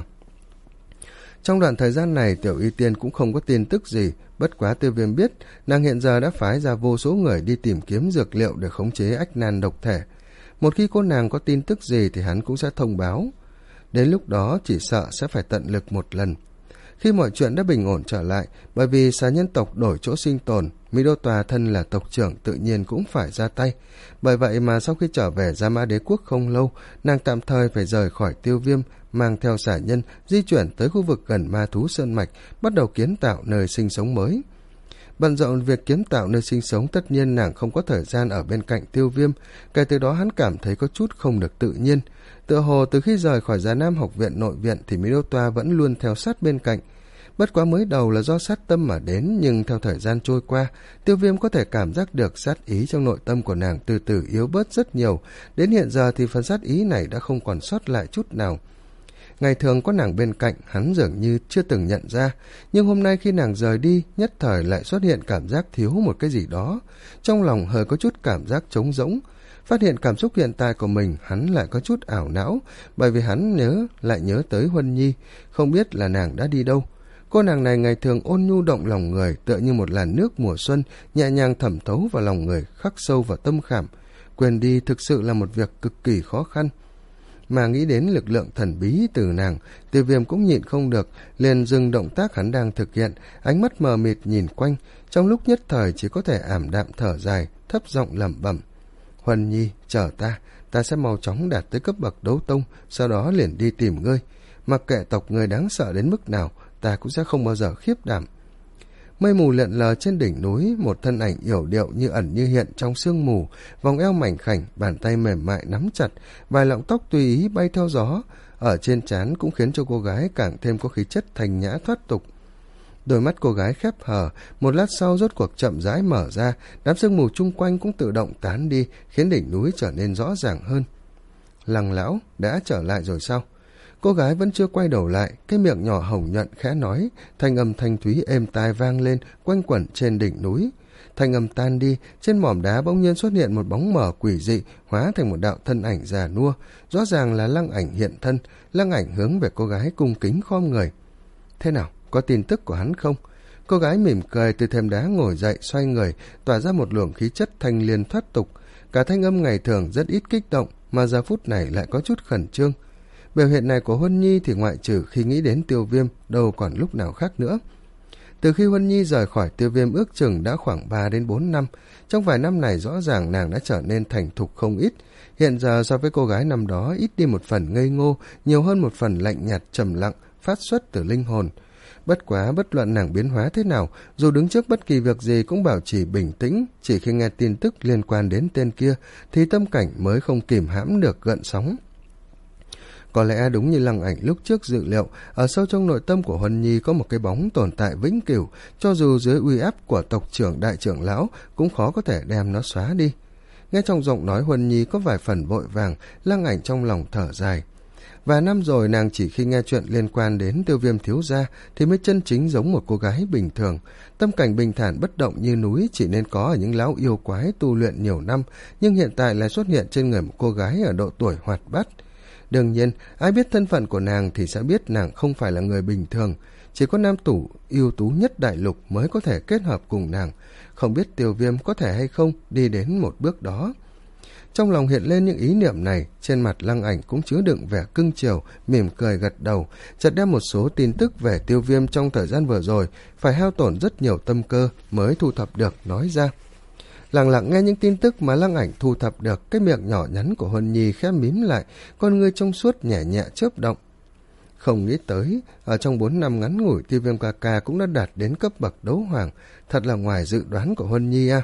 Trong đoạn thời gian này, Tiểu Y Tiên cũng không có tin tức gì, bất quá Tiêu Viêm biết nàng hiện giờ đã phái ra vô số người đi tìm kiếm dược liệu để khống chế ách nan độc thể. Một khi cô nàng có tin tức gì thì hắn cũng sẽ thông báo. Đến lúc đó chỉ sợ sẽ phải tận lực một lần. Khi mọi chuyện đã bình ổn trở lại, bởi vì xà nhân tộc đổi chỗ sinh tồn, Mỹ Đô Tòa thân là tộc trưởng tự nhiên cũng phải ra tay. Bởi vậy mà sau khi trở về Gia Mã Đế quốc không lâu, nàng tạm thời phải rời khỏi Tiêu Viêm, mang theo xà nhân di chuyển tới khu vực gần ma thú sơn mạch, bắt đầu kiến tạo nơi sinh sống mới. Bận rộn việc kiến tạo nơi sinh sống, tất nhiên nàng không có thời gian ở bên cạnh Tiêu Viêm. Kể từ đó hắn cảm thấy có chút không được tự nhiên. Tựa hồ từ khi rời khỏi Già Nam học viện nội viện thì Mỹ Đô Toa vẫn luôn theo sát bên cạnh. Bất quá mới đầu là do sát tâm mà đến, nhưng theo thời gian trôi qua, Tiêu Viêm có thể cảm giác được sát ý trong nội tâm của nàng từ từ yếu bớt rất nhiều. Đến hiện giờ thì phần sát ý này đã không còn sót lại chút nào. Ngày thường có nàng bên cạnh, hắn dường như chưa từng nhận ra, nhưng hôm nay khi nàng rời đi, nhất thời lại xuất hiện cảm giác thiếu một cái gì đó. Trong lòng hơi có chút cảm giác trống rỗng. Phát hiện cảm xúc hiện tại của mình, hắn lại có chút ảo não, bởi vì hắn nhớ lại nhớ tới Huân Nhi, không biết là nàng đã đi đâu. Cô nàng này ngày thường ôn nhu động lòng người, tựa như một làn nước mùa xuân, nhẹ nhàng thẩm thấu vào lòng người, khắc sâu vào tâm khảm. Quên đi thực sự là một việc cực kỳ khó khăn. Mà nghĩ đến lực lượng thần bí từ nàng, Tiêu Viêm cũng nhịn không được, liền dừng động tác hắn đang thực hiện, ánh mắt mờ mịt nhìn quanh, trong lúc nhất thời chỉ có thể ảm đạm thở dài, thấp giọng lẩm bẩm: Huân Nhi, chờ ta, ta sẽ mau chóng đạt tới cấp bậc đấu tông, sau đó liền đi tìm ngươi. Mặc kệ tộc người đáng sợ đến mức nào, ta cũng sẽ không bao giờ khiếp đảm. Mây mù lượn lờ trên đỉnh núi, một thân ảnh yểu điệu như ẩn như hiện trong sương mù, vòng eo mảnh khảnh, bàn tay mềm mại nắm chặt, vài lọng tóc tùy ý bay theo gió, ở trên trán cũng khiến cho cô gái càng thêm có khí chất thanh nhã thoát tục. Đôi mắt cô gái khép hờ, một lát sau rốt cuộc chậm rãi mở ra, đám sương mù chung quanh cũng tự động tán đi, khiến đỉnh núi trở nên rõ ràng hơn. Lăng lão đã trở lại rồi sao? Cô gái vẫn chưa quay đầu lại, cái miệng nhỏ hồng nhuận khẽ nói, thanh âm thanh thúy êm tai vang lên, quanh quẩn trên đỉnh núi. Thanh âm tan đi, trên mỏm đá bỗng nhiên xuất hiện một bóng mờ quỷ dị, hóa thành một đạo thân ảnh già nua, rõ ràng là Lăng Ảnh hiện thân. Lăng Ảnh hướng về cô gái cung kính khom người. Thế nào, có tin tức của hắn không? Cô gái mỉm cười từ thềm đá ngồi dậy, xoay người, tỏa ra một luồng khí chất thanh liên thoát tục. Cả thanh âm ngày thường rất ít kích động, mà giờ phút này lại có chút khẩn trương. Biểu hiện này của Huân Nhi thì ngoại trừ khi nghĩ đến Tiêu Viêm, đâu còn lúc nào khác nữa. Từ khi Huân Nhi rời khỏi Tiêu Viêm ước chừng đã khoảng ba đến bốn năm, trong vài năm này rõ ràng nàng đã trở nên thành thục không ít. Hiện giờ so với cô gái năm đó ít đi một phần ngây ngô, nhiều hơn một phần lạnh nhạt trầm lặng, phát xuất từ linh hồn. Bất quá bất luận nàng biến hóa thế nào, dù đứng trước bất kỳ việc gì cũng bảo trì bình tĩnh, chỉ khi nghe tin tức liên quan đến tên kia thì tâm cảnh mới không kìm hãm được gợn sóng. Có lẽ đúng như Lăng Ảnh lúc trước dự liệu, ở sâu trong nội tâm của Huân Nhi có một cái bóng tồn tại vĩnh cửu, cho dù dưới uy áp của tộc trưởng đại trưởng lão cũng khó có thể đem nó xóa đi. Nghe trong giọng nói Huân Nhi có vài phần vội vàng, Lăng Ảnh trong lòng thở dài. Vài năm rồi nàng chỉ khi nghe chuyện liên quan đến Tiêu Viêm thiếu gia thì mới chân chính giống một cô gái bình thường. Tâm cảnh bình thản bất động như núi chỉ nên có ở những lão yêu quái tu luyện nhiều năm, nhưng hiện tại lại xuất hiện trên người một cô gái ở độ tuổi hoạt bát. Đương nhiên, ai biết thân phận của nàng thì sẽ biết nàng không phải là người bình thường. Chỉ có nam tủ ưu tú nhất đại lục mới có thể kết hợp cùng nàng. Không biết Tiêu Viêm có thể hay không đi đến một bước đó. Trong lòng hiện lên những ý niệm này, trên mặt Lăng Ảnh cũng chứa đựng vẻ cưng chiều, mỉm cười gật đầu, chợt đem một số tin tức về Tiêu Viêm trong thời gian vừa rồi, phải hao tổn rất nhiều tâm cơ mới thu thập được, nói ra. Lặng lặng nghe những tin tức mà Lăng Ảnh thu thập được, cái miệng nhỏ nhắn của Huân Nhi khẽ mím lại, con ngươi trong suốt nhẹ nhẹ chớp động. Không nghĩ tới, ở trong bốn năm ngắn ngủi, Tiêu Viêm ca ca cũng đã đạt đến cấp bậc đấu hoàng, thật là ngoài dự đoán của Huân Nhi à.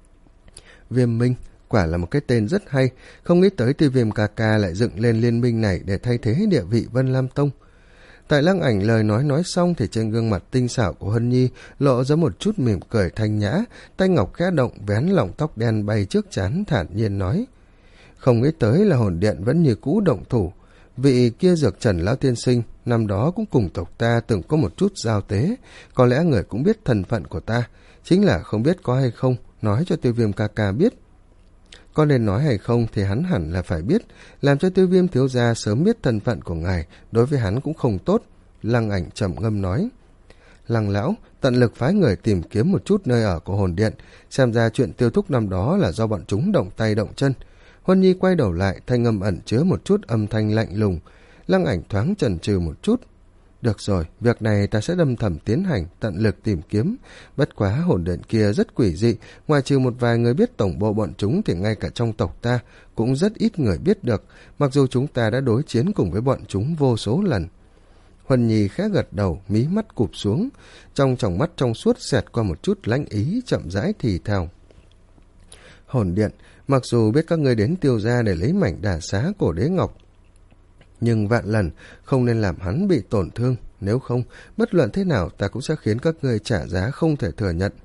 Viêm Minh, quả là một cái tên rất hay, không nghĩ tới Tiêu Viêm ca ca lại dựng lên liên minh này để thay thế địa vị Vân Lam Tông. Tại Lăng Ảnh lời nói nói xong thì trên gương mặt tinh xảo của Huân Nhi lộ ra một chút mỉm cười thanh nhã, tay ngọc khẽ động vén lọng tóc đen bay trước trán, thản nhiên nói: Không nghĩ tới là hồn điện vẫn như cũ động thủ, vị kia Dược Trần lão tiên sinh, năm đó cũng cùng tộc ta từng có một chút giao tế, có lẽ người cũng biết thân phận của ta, chính là không biết có hay không, nói cho Tiêu Viêm ca ca biết. Có nên nói hay không thì hắn hẳn là phải biết, làm cho Tiêu Viêm thiếu gia sớm biết thân phận của ngài, đối với hắn cũng không tốt. Lăng Ảnh trầm ngâm nói. Lăng lão tận lực phái người tìm kiếm một chút nơi ở của hồn điện, xem ra chuyện Tiêu thúc năm đó là do bọn chúng động tay động chân. Huân Nhi quay đầu lại, thanh âm ẩn chứa một chút âm thanh lạnh lùng. Lăng Ảnh thoáng chần chừ một chút. Được rồi, việc này ta sẽ đâm thầm tiến hành, tận lực tìm kiếm. Bất quá hồn điện kia rất quỷ dị, ngoài trừ một vài người biết tổng bộ bọn chúng thì ngay cả trong tộc ta cũng rất ít người biết được, mặc dù chúng ta đã đối chiến cùng với bọn chúng vô số lần. Huân Nhi khẽ gật đầu, mí mắt cụp xuống, trong tròng mắt trong suốt xẹt qua một chút lãnh ý, chậm rãi thì thào. Hồn điện, mặc dù biết các ngươi đến Tiêu gia để lấy mảnh đà xá cổ đế ngọc, nhưng vạn lần không nên làm hắn bị tổn thương, nếu không, bất luận thế nào ta cũng sẽ khiến các ngươi trả giá không thể thừa nhận.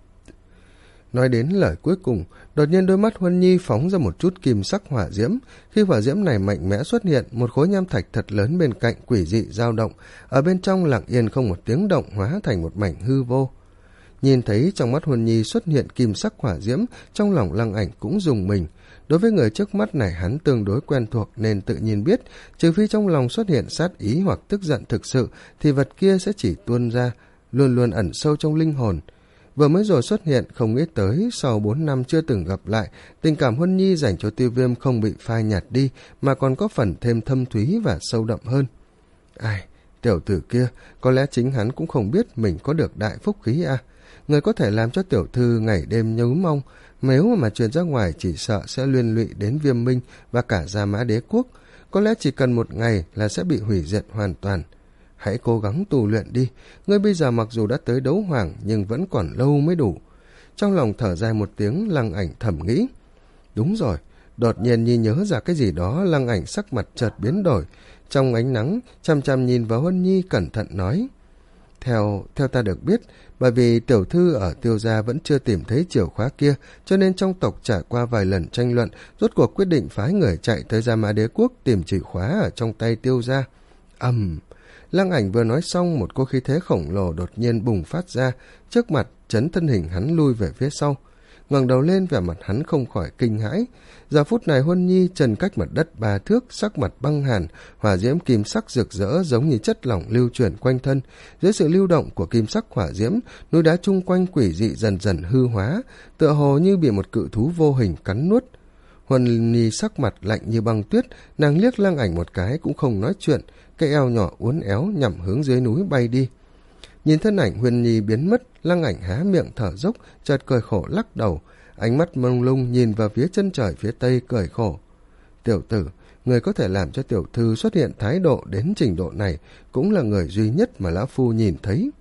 Nói đến lời cuối cùng, đột nhiên đôi mắt Huân Nhi phóng ra một chút kim sắc hỏa diễm. Khi hỏa diễm này mạnh mẽ xuất hiện, một khối nham thạch thật lớn bên cạnh quỷ dị dao động, ở bên trong lặng yên không một tiếng động hóa thành một mảnh hư vô. Nhìn thấy trong mắt Huân Nhi xuất hiện kim sắc hỏa diễm, trong lòng Lăng Ảnh cũng rùng mình. Đối với người trước mắt này hắn tương đối quen thuộc nên tự nhiên biết, trừ phi trong lòng xuất hiện sát ý hoặc tức giận thực sự, thì vật kia sẽ chỉ tuôn ra, luôn luôn ẩn sâu trong linh hồn. Vừa mới rồi xuất hiện, không nghĩ tới sau bốn năm chưa từng gặp lại, tình cảm Huân Nhi dành cho Tiêu Viêm không bị phai nhạt đi, mà còn có phần thêm thâm thúy và sâu đậm hơn. Ai, tiểu tử kia, có lẽ chính hắn cũng không biết mình có được đại phúc khí à. Người có thể làm cho tiểu thư ngày đêm nhớ mong, nếu mà truyền ra ngoài chỉ sợ sẽ liên lụy đến Viêm Minh và cả Gia Mã Đế Quốc. Có lẽ chỉ cần một ngày là sẽ bị hủy diệt hoàn toàn. Hãy cố gắng tu luyện đi, ngươi bây giờ mặc dù đã tới đấu hoàng nhưng vẫn còn lâu mới đủ. Trong lòng thở dài một tiếng, Lăng Ảnh thầm nghĩ. Đúng rồi, đột nhiên Nhi nhớ ra cái gì đó, Lăng Ảnh sắc mặt chợt biến đổi. Trong ánh nắng, chăm chăm nhìn vào Huân Nhi cẩn thận nói. Theo, theo ta được biết, bởi vì tiểu thư ở Tiêu gia vẫn chưa tìm thấy chìa khóa kia, cho nên trong tộc trải qua vài lần tranh luận, rốt cuộc quyết định phái người chạy tới Gia Mã Đế Quốc tìm chìa khóa ở trong tay Tiêu gia. Ầm... Um, Lăng Ảnh vừa nói xong, một cỗ khí thế khổng lồ đột nhiên bùng phát ra, trước mặt chấn thân hình hắn lui về phía sau. Ngẩng đầu lên, vẻ mặt hắn không khỏi kinh hãi. Giờ phút này Huân Nhi trần cách mặt đất ba thước, sắc mặt băng hàn, hỏa diễm kim sắc rực rỡ giống như chất lỏng lưu chuyển quanh thân. Dưới sự lưu động của kim sắc hỏa diễm, núi đá chung quanh quỷ dị dần dần hư hóa, tựa hồ như bị một cự thú vô hình cắn nuốt. Huân Nhi sắc mặt lạnh như băng tuyết, nàng liếc Lăng Ảnh một cái cũng không nói chuyện, cái eo nhỏ uốn éo nhằm hướng dưới núi bay đi. Nhìn thân ảnh Huân Nhi biến mất, Lăng Ảnh há miệng thở dốc, chợt cười khổ lắc đầu, ánh mắt mông lung nhìn vào phía chân trời phía tây cười khổ. Tiểu tử, người có thể làm cho tiểu thư xuất hiện thái độ đến trình độ này, cũng là người duy nhất mà lão phu nhìn thấy.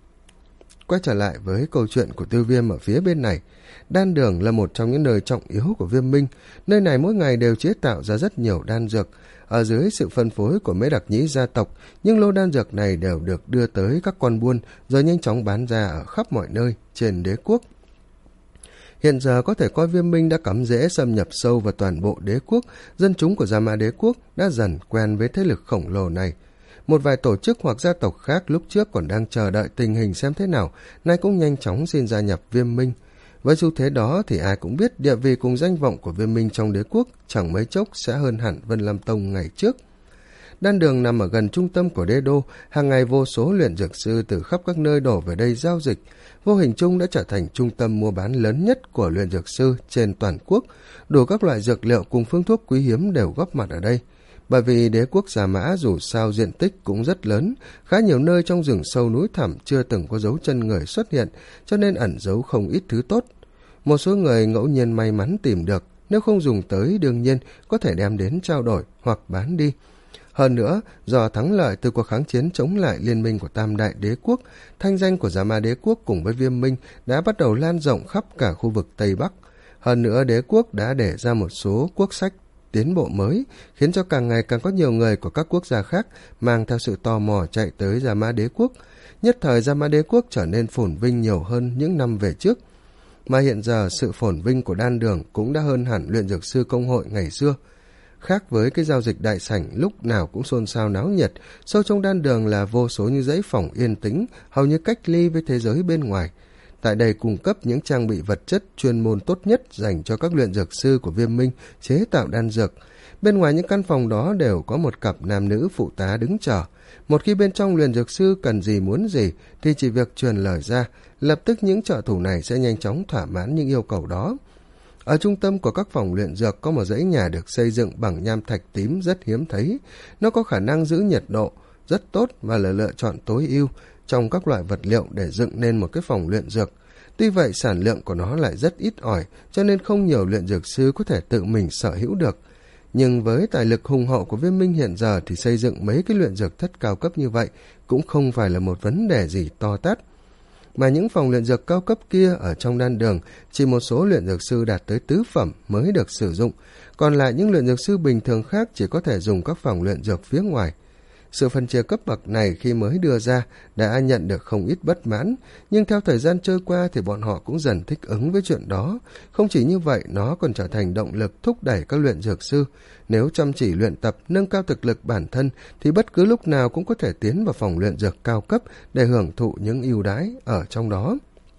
Quay trở lại với câu chuyện của Tiêu Viêm ở phía bên này. Đan đường là một trong những nơi trọng yếu của Viêm Minh, nơi này mỗi ngày đều chế tạo ra rất nhiều đan dược. Ở dưới sự phân phối của mấy đặc nhĩ gia tộc, những lô đan dược này đều được đưa tới các con buôn, rồi nhanh chóng bán ra ở khắp mọi nơi trên đế quốc. Hiện giờ có thể coi Viêm Minh đã cắm rễ xâm nhập sâu vào toàn bộ đế quốc, dân chúng của Gia Mã Đế Quốc đã dần quen với thế lực khổng lồ này. Một vài tổ chức hoặc gia tộc khác lúc trước còn đang chờ đợi tình hình xem thế nào, nay cũng nhanh chóng xin gia nhập Viêm Minh. Với xu thế đó thì ai cũng biết địa vị cùng danh vọng của Viêm Minh trong đế quốc chẳng mấy chốc sẽ hơn hẳn Vân Lam Tông ngày trước. Đan đường nằm ở gần trung tâm của đế đô, hàng ngày vô số luyện dược sư từ khắp các nơi đổ về đây giao dịch, vô hình chung đã trở thành trung tâm mua bán lớn nhất của luyện dược sư trên toàn quốc, đủ các loại dược liệu cùng phương thuốc quý hiếm đều góp mặt ở đây. Bởi vì đế quốc Gia Mã dù sao diện tích cũng rất lớn, khá nhiều nơi trong rừng sâu núi thẳm chưa từng có dấu chân người xuất hiện, cho nên ẩn giấu không ít thứ tốt. Một số người ngẫu nhiên may mắn tìm được, nếu không dùng tới đương nhiên có thể đem đến trao đổi hoặc bán đi. Hơn nữa, do thắng lợi từ cuộc kháng chiến chống lại liên minh của Tam Đại Đế Quốc, thanh danh của Gia Mã Đế Quốc cùng với Viêm Minh đã bắt đầu lan rộng khắp cả khu vực Tây Bắc. Hơn nữa, đế quốc đã để ra một số quốc sách tiến bộ mới, khiến cho càng ngày càng có nhiều người của các quốc gia khác mang theo sự tò mò chạy tới Gia Mã Đế Quốc. Nhất thời Gia Mã Đế Quốc trở nên phồn vinh nhiều hơn những năm về trước. Mà hiện giờ sự phồn vinh của đan đường cũng đã hơn hẳn luyện dược sư công hội ngày xưa. Khác với cái giao dịch đại sảnh lúc nào cũng xôn xao náo nhiệt, sâu trong đan đường là vô số những dãy phòng yên tĩnh, hầu như cách ly với thế giới bên ngoài. Tại đây cung cấp những trang bị vật chất chuyên môn tốt nhất dành cho các luyện dược sư của Viêm Minh chế tạo đan dược. Bên ngoài những căn phòng đó đều có một cặp nam nữ phụ tá đứng chờ. Một khi bên trong luyện dược sư cần gì muốn gì thì chỉ việc truyền lời ra, lập tức những trợ thủ này sẽ nhanh chóng thỏa mãn những yêu cầu đó. Ở trung tâm của các phòng luyện dược có một dãy nhà được xây dựng bằng nham thạch tím rất hiếm thấy. Nó có khả năng giữ nhiệt độ rất tốt và là lựa chọn tối ưu trong các loại vật liệu để dựng nên một cái phòng luyện dược. Tuy vậy sản lượng của nó lại rất ít ỏi, cho nên không nhiều luyện dược sư có thể tự mình sở hữu được. Nhưng với tài lực hùng hậu của Viêm Minh hiện giờ thì xây dựng mấy cái luyện dược thất cao cấp như vậy cũng không phải là một vấn đề gì to tát. Mà những phòng luyện dược cao cấp kia ở trong đan đường chỉ một số luyện dược sư đạt tới tứ phẩm mới được sử dụng, còn lại những luyện dược sư bình thường khác chỉ có thể dùng các phòng luyện dược phía ngoài. Sự phân chia cấp bậc này khi mới đưa ra đã nhận được không ít bất mãn, nhưng theo thời gian trôi qua thì bọn họ cũng dần thích ứng với chuyện đó. Không chỉ như vậy, nó còn trở thành động lực thúc đẩy các luyện dược sư. Nếu chăm chỉ luyện tập, nâng cao thực lực bản thân thì bất cứ lúc nào cũng có thể tiến vào phòng luyện dược cao cấp để hưởng thụ những ưu đãi ở trong đó.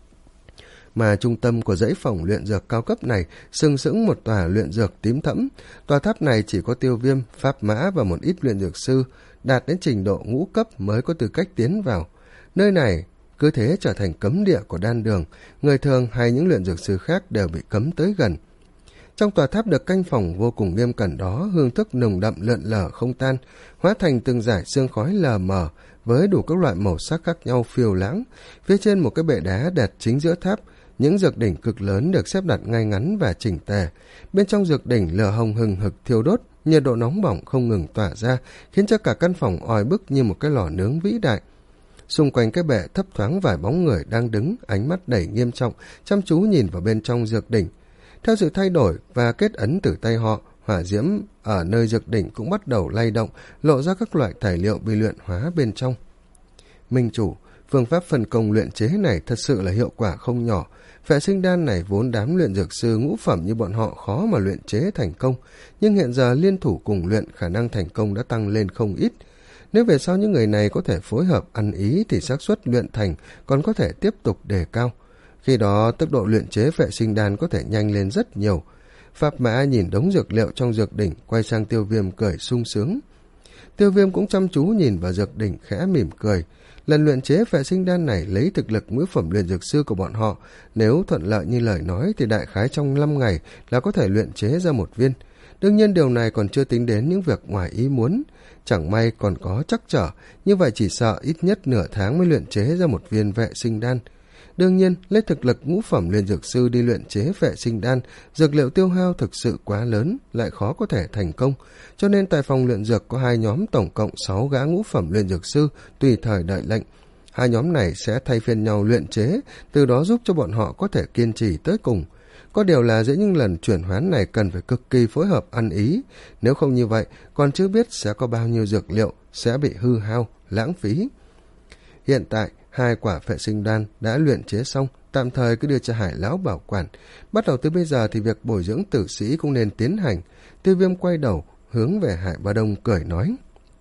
Mà trung tâm của dãy phòng luyện dược cao cấp này sừng sững một tòa luyện dược tím thẫm. Tòa tháp này chỉ có Tiêu Viêm, Pháp Mã và một ít luyện dược sư đạt đến trình độ ngũ cấp mới có tư cách tiến vào. Nơi này cứ thế trở thành cấm địa của đan đường, người thường hay những luyện dược sư khác đều bị cấm tới gần. Trong tòa tháp được canh phòng vô cùng nghiêm cẩn đó, hương thức nồng đậm lượn lờ không tan, hóa thành từng dải sương khói lờ mờ với đủ các loại màu sắc khác nhau phiêu lãng. Phía trên một cái bệ đá đặt chính giữa tháp, những dược đỉnh cực lớn được xếp đặt ngay ngắn và chỉnh tề. Bên trong dược đỉnh lửa hồng hừng hực thiêu đốt, nhiệt độ nóng bỏng không ngừng tỏa ra, khiến cho cả căn phòng oi bức như một cái lò nướng vĩ đại. Xung quanh cái bệ thấp thoáng vài bóng người đang đứng, ánh mắt đầy nghiêm trọng, chăm chú nhìn vào bên trong dược đỉnh. Theo sự thay đổi và kết ấn từ tay họ, hỏa diễm ở nơi dược đỉnh cũng bắt đầu lay động, lộ ra các loại tài liệu bị luyện hóa bên trong. Minh chủ, phương pháp phân công luyện chế này thật sự là hiệu quả không nhỏ. Phệ sinh đan này vốn đám luyện dược sư ngũ phẩm như bọn họ khó mà luyện chế thành công, nhưng hiện giờ liên thủ cùng luyện, khả năng thành công đã tăng lên không ít. Nếu về sau những người này có thể phối hợp ăn ý thì xác suất luyện thành còn có thể tiếp tục đề cao. Khi đó tốc độ luyện chế phệ sinh đan có thể nhanh lên rất nhiều. Pháp Mã nhìn đống dược liệu trong dược đỉnh, quay sang Tiêu Viêm cười sung sướng. Tiêu Viêm cũng chăm chú nhìn vào dược đỉnh khẽ mỉm cười. Lần luyện chế phệ sinh đan này lấy thực lực ngũ phẩm luyện dược sư của bọn họ, nếu thuận lợi như lời nói thì đại khái trong năm ngày là có thể luyện chế ra một viên. Đương nhiên điều này còn chưa tính đến những việc ngoài ý muốn. Chẳng may còn có trắc trở, như vậy chỉ sợ ít nhất nửa tháng mới luyện chế ra một viên phệ sinh đan. Đương nhiên, lấy thực lực ngũ phẩm luyện dược sư đi luyện chế phệ sinh đan, dược liệu tiêu hao thực sự quá lớn, lại khó có thể thành công. Cho nên tại phòng luyện dược có hai nhóm tổng cộng sáu gã ngũ phẩm luyện dược sư tùy thời đợi lệnh. Hai nhóm này sẽ thay phiên nhau luyện chế, từ đó giúp cho bọn họ có thể kiên trì tới cùng. Có điều là giữa những lần chuyển hoán này cần phải cực kỳ phối hợp ăn ý, nếu không như vậy còn chưa biết sẽ có bao nhiêu dược liệu sẽ bị hư hao, lãng phí. Hiện tại, hai quả phệ sinh đan đã luyện chế xong, tạm thời cứ đưa cho Hải lão bảo quản. Bắt đầu từ bây giờ thì việc bồi dưỡng tử sĩ cũng nên tiến hành. Tiêu Viêm quay đầu, hướng về Hải Ba Đông cười nói.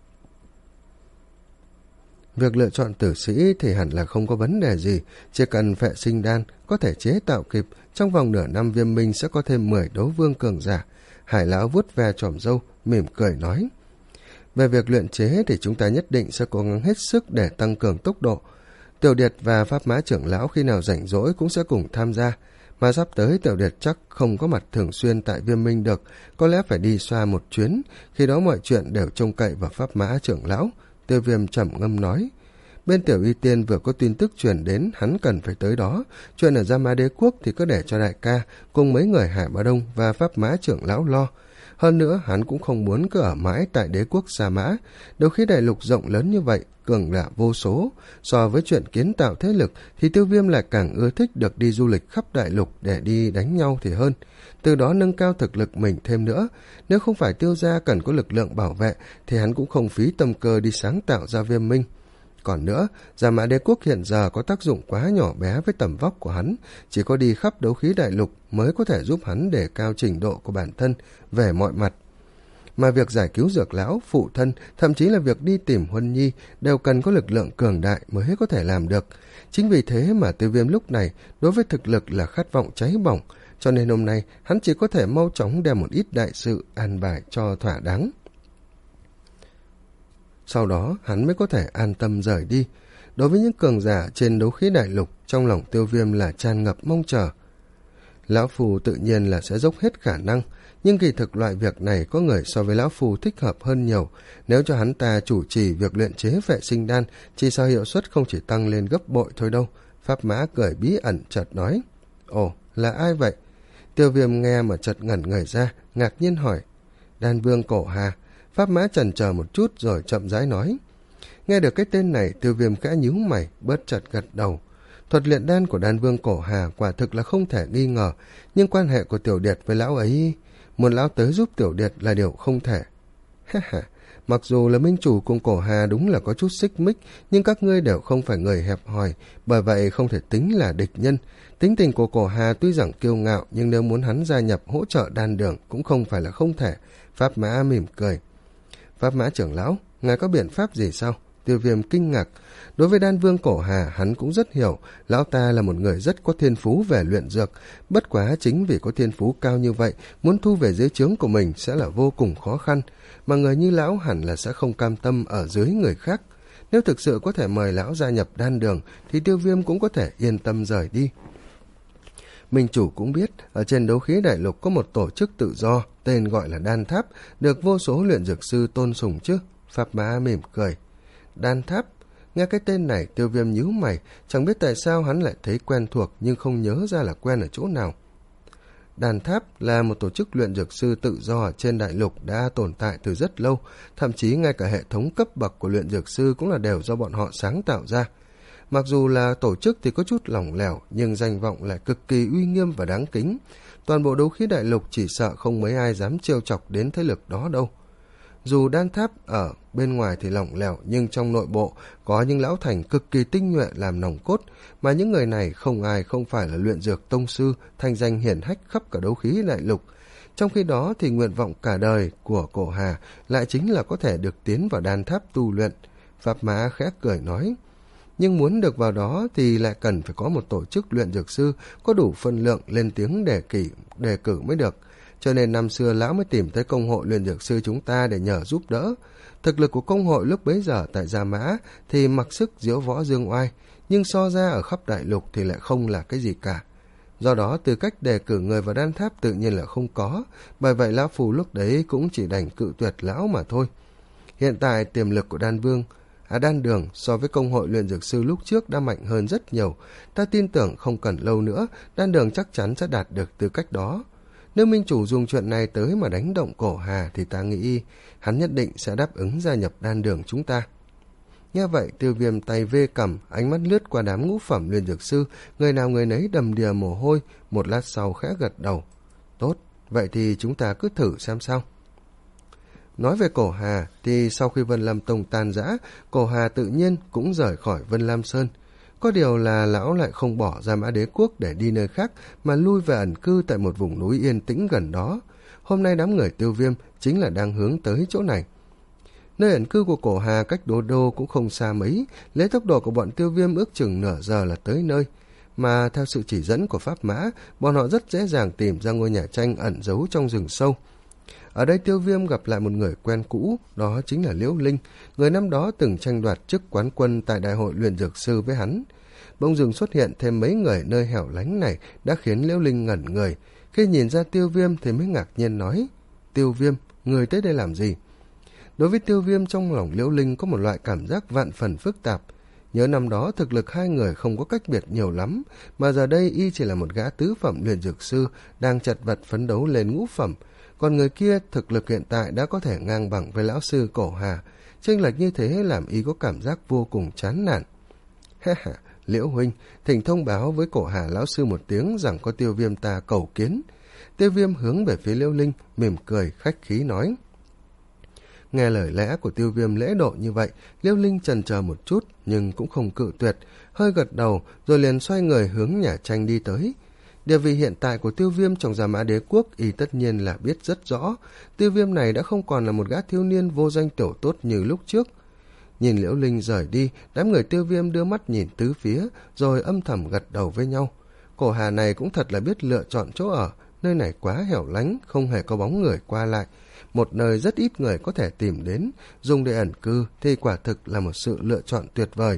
Việc lựa chọn tử sĩ thì hẳn là không có vấn đề gì, chỉ cần phệ sinh đan có thể chế tạo kịp, trong vòng nửa năm Viêm Minh sẽ có thêm mười đấu vương cường giả. Hải lão vuốt ve chòm râu, mỉm cười nói. Về việc luyện chế thì chúng ta nhất định sẽ cố gắng hết sức để tăng cường tốc độ. Tiểu Điệt và Pháp Mã trưởng lão khi nào rảnh rỗi cũng sẽ cùng tham gia, mà sắp tới Tiểu Điệt chắc không có mặt thường xuyên tại Viêm Minh được, có lẽ phải đi xoa một chuyến, khi đó mọi chuyện đều trông cậy vào Pháp Mã trưởng lão. Tiêu Viêm trầm ngâm nói. Bên Tiểu Y Tiên vừa có tin tức truyền đến, hắn cần phải tới đó. Chuyện ở Gia Mã Đế Quốc thì cứ để cho đại ca cùng mấy người Hải Bá Đông và Pháp Mã trưởng lão lo. Hơn nữa hắn cũng không muốn cứ ở mãi tại đế quốc Sa Mã. Đầu khi đại lục rộng lớn như vậy, cường giả vô số, so với chuyện kiến tạo thế lực thì Tiêu Viêm lại càng ưa thích được đi du lịch khắp đại lục để đi đánh nhau thì hơn, từ đó nâng cao thực lực mình thêm nữa. Nếu không phải Tiêu gia cần có lực lượng bảo vệ thì hắn cũng không phí tâm cơ đi sáng tạo ra Viêm Minh. Còn nữa, Gia Mã Đế Quốc hiện giờ có tác dụng quá nhỏ bé với tầm vóc của hắn, chỉ có đi khắp đấu khí đại lục mới có thể giúp hắn đề cao trình độ của bản thân về mọi mặt. mà việc giải cứu Dược lão, phụ thân, thậm chí là việc đi tìm Huân Nhi đều cần có lực lượng cường đại mới có thể làm được. Chính vì thế mà Tiêu Viêm lúc này đối với thực lực là khát vọng cháy bỏng, cho nên hôm nay hắn chỉ có thể mau chóng đem một ít đại sự an bài cho thỏa đáng. Sau đó hắn mới có thể an tâm rời đi. Đối với những cường giả trên đấu khí đại lục, trong lòng Tiêu Viêm là tràn ngập mong chờ. Lão Phù tự nhiên là sẽ dốc hết khả năng, nhưng kỳ thực loại việc này có người so với Lão Phù thích hợp hơn nhiều. Nếu cho hắn ta chủ trì việc luyện chế vệ sinh đan, chỉ sao hiệu suất không chỉ tăng lên gấp bội thôi đâu. Pháp Mã cười bí ẩn chợt nói. Ồ, là ai vậy? Tiêu Viêm nghe mà chợt ngẩn người ra, ngạc nhiên hỏi. Đan Vương Cổ Hà. Pháp Mã chần chờ một chút rồi chậm rãi nói. Nghe được cái tên này, Tiêu Viêm khẽ nhíu mày, bớt chợt gật đầu. Thuật luyện đan của Đan Vương Cổ Hà quả thực là không thể nghi ngờ, nhưng quan hệ của Tiểu Điệt với lão ấy, muốn lão tới giúp Tiểu Điệt là điều không thể. Ha ha, mặc dù là minh chủ cùng Cổ Hà đúng là có chút xích mích, nhưng các ngươi đều không phải người hẹp hòi, bởi vậy không thể tính là địch nhân. Tính tình của Cổ Hà tuy rằng kiêu ngạo, nhưng nếu muốn hắn gia nhập hỗ trợ đan đường cũng không phải là không thể. Pháp Mã mỉm cười. Pháp Mã trưởng lão, ngài có biện pháp gì sao? Tiêu Viêm kinh ngạc. Đối với Đan Vương Cổ Hà, hắn cũng rất hiểu, lão ta là một người rất có thiên phú về luyện dược, bất quá chính vì có thiên phú cao như vậy, muốn thu về dưới trướng của mình sẽ là vô cùng khó khăn, mà người như lão hẳn là sẽ không cam tâm ở dưới người khác. Nếu thực sự có thể mời lão gia nhập đan đường, thì Tiêu Viêm cũng có thể yên tâm rời đi. Minh chủ cũng biết, ở trên đấu khí đại lục có một tổ chức tự do, tên gọi là Đan Tháp, được vô số luyện dược sư tôn sùng chứ? Pháp Mã mỉm cười. Đan Tháp? Nghe cái tên này, Tiêu Viêm nhíu mày, chẳng biết tại sao hắn lại thấy quen thuộc nhưng không nhớ ra là quen ở chỗ nào. Đan Tháp là một tổ chức luyện dược sư tự do ở trên đại lục đã tồn tại từ rất lâu, thậm chí ngay cả hệ thống cấp bậc của luyện dược sư cũng là đều do bọn họ sáng tạo ra. Mặc dù là tổ chức thì có chút lỏng lẻo, nhưng danh vọng lại cực kỳ uy nghiêm và đáng kính. Toàn bộ đấu khí đại lục chỉ sợ không mấy ai dám trêu chọc đến thế lực đó đâu. Dù Đan Tháp ở bên ngoài thì lỏng lẻo, nhưng trong nội bộ có những lão thành cực kỳ tinh nhuệ làm nòng cốt, mà những người này không ai không phải là luyện dược tông sư, thành danh hiển hách khắp cả đấu khí đại lục. Trong khi đó thì nguyện vọng cả đời của Cổ Hà lại chính là có thể được tiến vào Đan Tháp tu luyện. Pháp Mã khẽ cười nói. Nhưng muốn được vào đó thì lại cần phải có một tổ chức luyện dược sư có đủ phân lượng lên tiếng đề kỷ, đề cử mới được. Cho nên năm xưa lão mới tìm tới công hội luyện dược sư chúng ta để nhờ giúp đỡ. Thực lực của công hội lúc bấy giờ tại Gia Mã thì mặc sức diễu võ dương oai, nhưng so ra ở khắp đại lục thì lại không là cái gì cả. Do đó tư cách đề cử người vào Đan Tháp tự nhiên là không có, bởi vậy lão phù lúc đấy cũng chỉ đành cự tuyệt lão mà thôi. Hiện tại tiềm lực của Đan Vương À, đan đường so với công hội luyện dược sư lúc trước đã mạnh hơn rất nhiều. Ta tin tưởng không cần lâu nữa, đan đường chắc chắn sẽ đạt được tư cách đó. Nếu minh chủ dùng chuyện này tới mà đánh động Cổ Hà thì ta nghĩ hắn nhất định sẽ đáp ứng gia nhập đan đường chúng ta. Nghe vậy, Tiêu Viêm tay vê cằm, ánh mắt lướt qua đám ngũ phẩm luyện dược sư, người nào người nấy đầm đìa mồ hôi, một lát sau khẽ gật đầu. Tốt, vậy thì chúng ta cứ thử xem sao. Nói về Cổ Hà thì sau khi Vân Lam Tông tan rã, Cổ Hà tự nhiên cũng rời khỏi Vân Lam Sơn. Có điều là lão lại không bỏ Gia Mã Đế Quốc để đi nơi khác mà lui về ẩn cư tại một vùng núi yên tĩnh gần đó. Hôm nay đám người Tiêu Viêm chính là đang hướng tới chỗ này. Nơi ẩn cư của Cổ Hà cách Đô Đô cũng không xa mấy, lấy tốc độ của bọn Tiêu Viêm ước chừng nửa giờ là tới nơi. Mà theo sự chỉ dẫn của Pháp Mã, bọn họ rất dễ dàng tìm ra ngôi nhà tranh ẩn giấu trong rừng sâu. Ở đây Tiêu Viêm gặp lại một người quen cũ, đó chính là Liễu Linh, người năm đó từng tranh đoạt chức quán quân tại đại hội luyện dược sư với hắn. Bỗng dưng xuất hiện thêm mấy người nơi hẻo lánh này đã khiến Liễu Linh ngẩn người. Khi nhìn ra Tiêu Viêm thì mới ngạc nhiên nói, Tiêu Viêm, người tới đây làm gì? Đối với Tiêu Viêm, trong lòng Liễu Linh có một loại cảm giác vạn phần phức tạp. Nhớ năm đó thực lực hai người không có cách biệt nhiều lắm, mà giờ đây y chỉ là một gã tứ phẩm luyện dược sư đang chật vật phấn đấu lên ngũ phẩm. Còn người kia thực lực hiện tại đã có thể ngang bằng với lão sư Cổ Hà, chênh lệch như thế làm y có cảm giác vô cùng chán nản. Ha ha, Liễu huynh, thỉnh thông báo với Cổ Hà lão sư một tiếng rằng có Tiêu Viêm ta cầu kiến. Tiêu Viêm hướng về phía Liễu Linh, mỉm cười khách khí nói. Nghe lời lẽ của Tiêu Viêm lễ độ như vậy, Liễu Linh chần chờ một chút nhưng cũng không cự tuyệt, hơi gật đầu rồi liền xoay người hướng nhà tranh đi tới. Địa vị hiện tại của Tiêu Viêm trong Gia Mã Đế Quốc y tất nhiên là biết rất rõ. Tiêu Viêm này đã không còn là một gã thiếu niên vô danh tiểu tốt như lúc trước. Nhìn Liễu Linh rời đi, đám người Tiêu Viêm đưa mắt nhìn tứ phía, rồi âm thầm gật đầu với nhau. Cổ Hà này cũng thật là biết lựa chọn chỗ ở, nơi này quá hẻo lánh, không hề có bóng người qua lại. Một nơi rất ít người có thể tìm đến, dùng để ẩn cư thì quả thực là một sự lựa chọn tuyệt vời.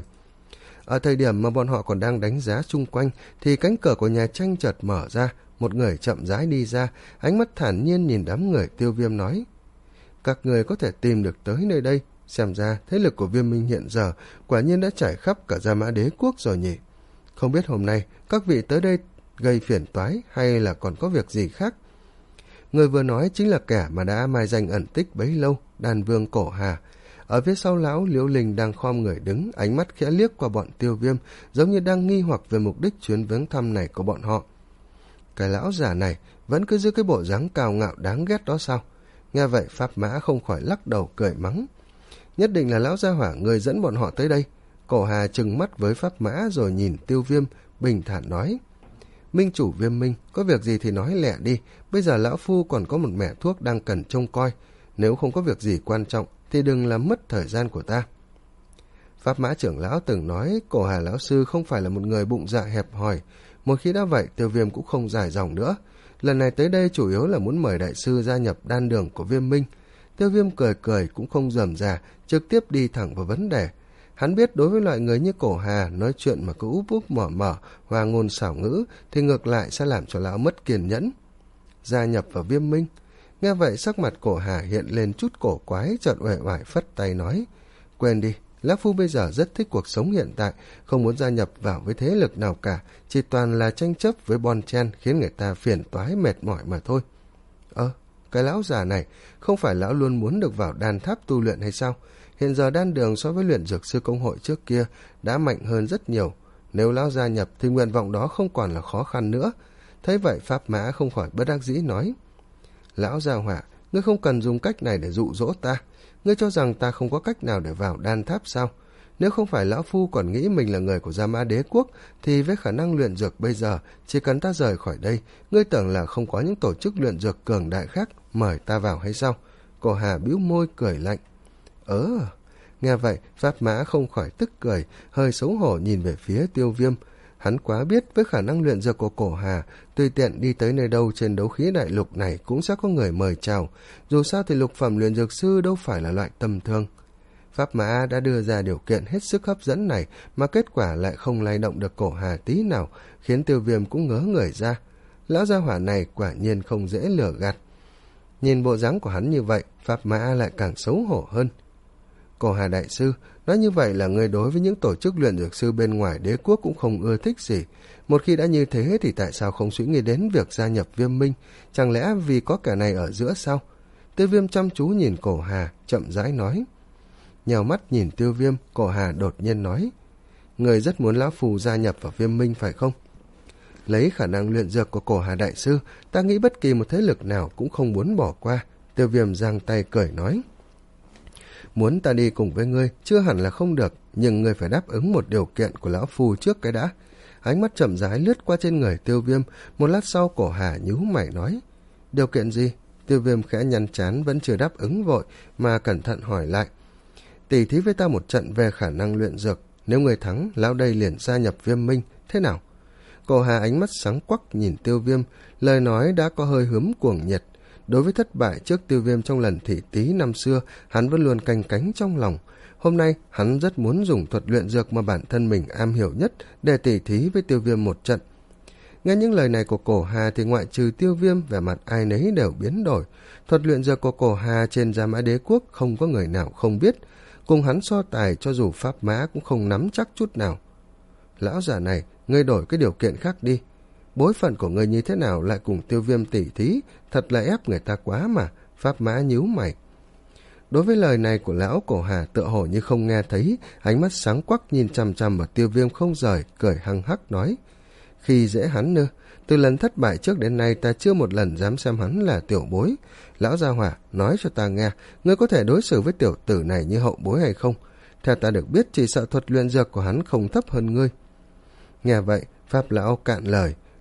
Ở thời điểm mà bọn họ còn đang đánh giá xung quanh, thì cánh cửa của nhà tranh chợt mở ra, một người chậm rãi đi ra, ánh mắt thản nhiên nhìn đám người Tiêu Viêm nói: các người có thể tìm được tới nơi đây, xem ra thế lực của Viêm Minh hiện giờ quả nhiên đã trải khắp cả Gia Mã Đế Quốc rồi nhỉ. Không biết hôm nay các vị tới đây gây phiền toái hay là còn có việc gì khác. Người vừa nói chính là kẻ mà đã mai danh ẩn tích bấy lâu, Đan Vương Cổ Hà. Ở phía sau lão, Liễu Linh đang khom người đứng, ánh mắt khẽ liếc qua bọn Tiêu Viêm, giống như đang nghi hoặc về mục đích chuyến viếng thăm này của bọn họ. Cái lão già này vẫn cứ giữ cái bộ dáng cao ngạo đáng ghét đó sao? Nghe vậy Pháp Mã không khỏi lắc đầu cười mắng. Nhất định là lão gia hỏa người dẫn bọn họ tới đây. Cổ Hà trừng mắt với Pháp Mã rồi nhìn Tiêu Viêm, bình thản nói: Minh chủ Viêm Minh, có việc gì thì nói lẹ đi, bây giờ lão phu còn có một mẻ thuốc đang cần trông coi, nếu không có việc gì quan trọng thì đừng làm mất thời gian của ta. Pháp Mã trưởng lão từng nói Cổ Hà lão sư không phải là một người bụng dạ hẹp hòi. Một khi đã vậy, Tiêu Viêm cũng không dài dòng nữa. Lần này tới đây chủ yếu là muốn mời đại sư gia nhập đan đường của Viêm Minh. Tiêu Viêm cười cười cũng không rườm rà, trực tiếp đi thẳng vào vấn đề. Hắn biết đối với loại người như Cổ Hà, nói chuyện mà cứ úp úp mở mở, hoa ngôn xảo ngữ thì ngược lại sẽ làm cho lão mất kiên nhẫn. Gia nhập vào Viêm Minh. Nghe vậy sắc mặt Cổ Hà hiện lên chút cổ quái, chợt uể oải phất tay nói: quên đi, lão phu bây giờ rất thích cuộc sống hiện tại, không muốn gia nhập vào với thế lực nào cả, chỉ toàn là tranh chấp với bon chen khiến người ta phiền toái mệt mỏi mà thôi. Ơ, cái lão già này, không phải lão luôn muốn được vào đan tháp tu luyện hay sao? Hiện giờ đan đường so với luyện dược sư công hội trước kia đã mạnh hơn rất nhiều. Nếu lão gia nhập thì nguyện vọng đó không còn là khó khăn nữa. Thấy vậy Pháp Mã không khỏi bất đắc dĩ nói: lão gia hỏa, ngươi không cần dùng cách này để dụ dỗ ta. Ngươi cho rằng ta không có cách nào để vào đan tháp sao? Nếu không phải lão phu còn nghĩ mình là người của Gia Mã Đế Quốc, thì với khả năng luyện dược bây giờ, chỉ cần ta rời khỏi đây, ngươi tưởng là không có những tổ chức luyện dược cường đại khác mời ta vào hay sao? Cổ Hà bĩu môi cười lạnh. Ớ, nghe vậy Pháp Mã không khỏi tức cười, hơi xấu hổ nhìn về phía Tiêu Viêm. Hắn quá biết với khả năng luyện dược của Cổ Hà, tùy tiện đi tới nơi đâu trên đấu khí đại lục này cũng sẽ có người mời chào. Dù sao thì lục phẩm luyện dược sư đâu phải là loại tầm thường. Pháp Mã đã đưa ra điều kiện hết sức hấp dẫn này, mà kết quả lại không lay động được Cổ Hà tí nào, khiến Tiêu Viêm cũng ngớ người ra. Lão gia hỏa này quả nhiên không dễ lừa gạt. Nhìn bộ dáng của hắn như vậy, Pháp Mã lại càng xấu hổ hơn. Cổ Hà đại sư, nói như vậy là người đối với những tổ chức luyện dược sư bên ngoài đế quốc cũng không ưa thích gì. Một khi đã như thế thì tại sao không suy nghĩ đến việc gia nhập Viêm Minh? Chẳng lẽ vì có kẻ này ở giữa sao? Tiêu Viêm chăm chú nhìn Cổ Hà, chậm rãi nói. Nhào mắt nhìn Tiêu Viêm, Cổ Hà đột nhiên nói: người rất muốn lão phù gia nhập vào Viêm Minh phải không? Lấy khả năng luyện dược của Cổ Hà đại sư, ta nghĩ bất kỳ một thế lực nào cũng không muốn bỏ qua. Tiêu Viêm giang tay cười nói: muốn ta đi cùng với ngươi chưa hẳn là không được, nhưng ngươi phải đáp ứng một điều kiện của lão phù trước cái đã. Ánh mắt chậm rãi lướt qua trên người Tiêu Viêm, một lát sau Cổ Hà nhíu mày nói: điều kiện gì? Tiêu Viêm khẽ nhăn trán, vẫn chưa đáp ứng vội mà cẩn thận hỏi lại: tỉ thí với ta một trận về khả năng luyện dược, nếu người thắng, lão đây liền gia nhập Viêm Minh, thế nào? Cổ Hà ánh mắt sáng quắc nhìn Tiêu Viêm, lời nói đã có hơi hướm cuồng nhiệt. Đối với thất bại trước Tiêu Viêm trong lần thị tý năm xưa, hắn vẫn luôn canh cánh trong lòng. Hôm nay hắn rất muốn dùng thuật luyện dược mà bản thân mình am hiểu nhất để tỉ thí với Tiêu Viêm một trận. Nghe những lời này của Cổ Hà thì ngoại trừ Tiêu Viêm, vẻ mặt ai nấy đều biến đổi. Thuật luyện dược của Cổ Hà trên Gia Mã Đế Quốc không có người nào không biết. Cùng hắn so tài cho dù Pháp Mã cũng không nắm chắc chút nào. Lão già này, ngươi đổi cái điều kiện khác đi. Bối phận của ngươi như thế nào lại cùng Tiêu Viêm tỉ thí, thật là ép người ta quá mà. Pháp Mã nhíu mày. Đối với lời này của lão, Cổ Hà tựa hồ như không nghe thấy, ánh mắt sáng quắc nhìn chằm chằm vào Tiêu Viêm không rời, cười hăng hắc nói: khi dễ hắn nữa, từ lần thất bại trước đến nay ta chưa một lần dám xem hắn là tiểu bối. Lão gia hỏa, nói cho ta nghe, ngươi có thể đối xử với tiểu tử này như hậu bối hay không? Theo ta được biết, chỉ sợ thuật luyện dược của hắn không thấp hơn ngươi. Nghe vậy, Pháp lão cạn lời,